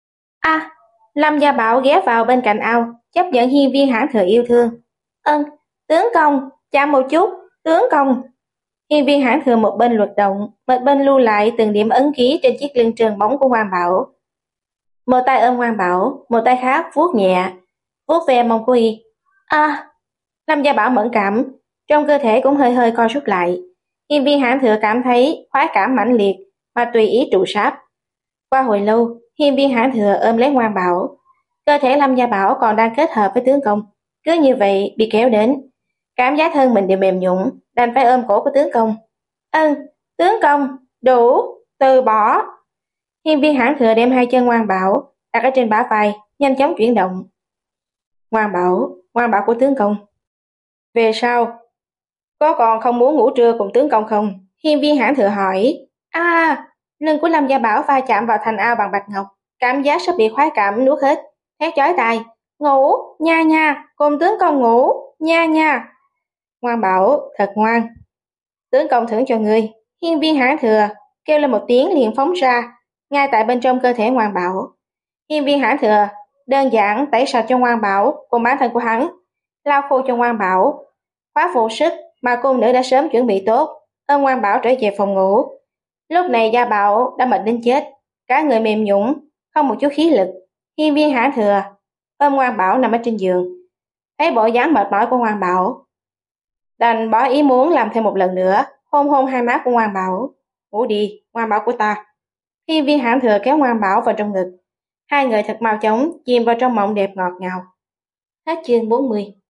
A, Lâm Gia Bảo ghé vào bên cạnh ao, chấp nhận hiên viên hãn thừa yêu thương. Ơn, tướng công, chạm một chút, tướng công. Hiên viên hãn thừa một bên luật động, một bên lưu lại từng điểm ấn ký trên chiếc lưng trơn bóng của Ngoan Bảo. Một tay ôm Ngoan Bảo, một tay khác vuốt nhẹ, vuốt ve mông của y. À, Lâm Gia Bảo mẫn cảm, trong cơ thể cũng hơi hơi co rút lại. Hiên viên hãn thừa cảm thấy khoái cảm mãnh liệt mà tùy ý trụ sáp. Qua hồi lâu, hiên viên hãn thừa ôm lấy Ngoan Bảo. Cơ thể Lâm Gia Bảo còn đang kết hợp với tướng công, cứ như vậy bị kéo đến. Cảm giác thân mình đều mềm nhũn, đành phải ôm cổ của tướng công. Ân, tướng công, đủ, từ bỏ. Hiên viên hãn thừa đem hai chân Ngoan Bảo đặt ở trên bả vai, nhanh chóng chuyển động. Ngoan Bảo, Ngoan Bảo của tướng công. Về sau, có còn không muốn ngủ trưa cùng tướng công không? Hiên viên hãn thừa hỏi. À, lưng của Lâm Gia Bảo va chạm vào thành ao bằng bạch ngọc, cảm giác sắp bị khoái cảm nuốt hết, thét chói tai. Ngủ, nha nha, cùng tướng công ngủ, nha nha. Ngoan Bảo, thật ngoan. Tướng công thưởng cho ngươi. Hiên viên hãn thừa kêu lên một tiếng liền phóng ra, ngay tại bên trong cơ thể Ngoan Bảo. Hiên viên hãn thừa đơn giản tẩy sạch cho Ngoan Bảo cùng bản thân của hắn, lau khô cho Ngoan Bảo, khóa phụ sức mà cung nữ đã sớm chuẩn bị tốt, ôm Ngoan Bảo trở về phòng ngủ. Lúc này Gia Bảo đã mệt đến chết, cả người mềm nhũn, không một chút khí lực. Hiên viên hãn thừa ôm Ngoan Bảo nằm ở trên giường, thấy bộ dáng mệt mỏi của Ngoan Bảo, đành bỏ ý muốn làm thêm một lần nữa, hôn hôn hai má của Ngoan Bảo. Ngủ đi, Ngoan Bảo của ta. Hiên viên hãn thừa kéo Ngoan Bảo vào trong ngực, hai người thật mau chóng chìm vào trong mộng đẹp ngọt ngào. Hết chương bốn mươi.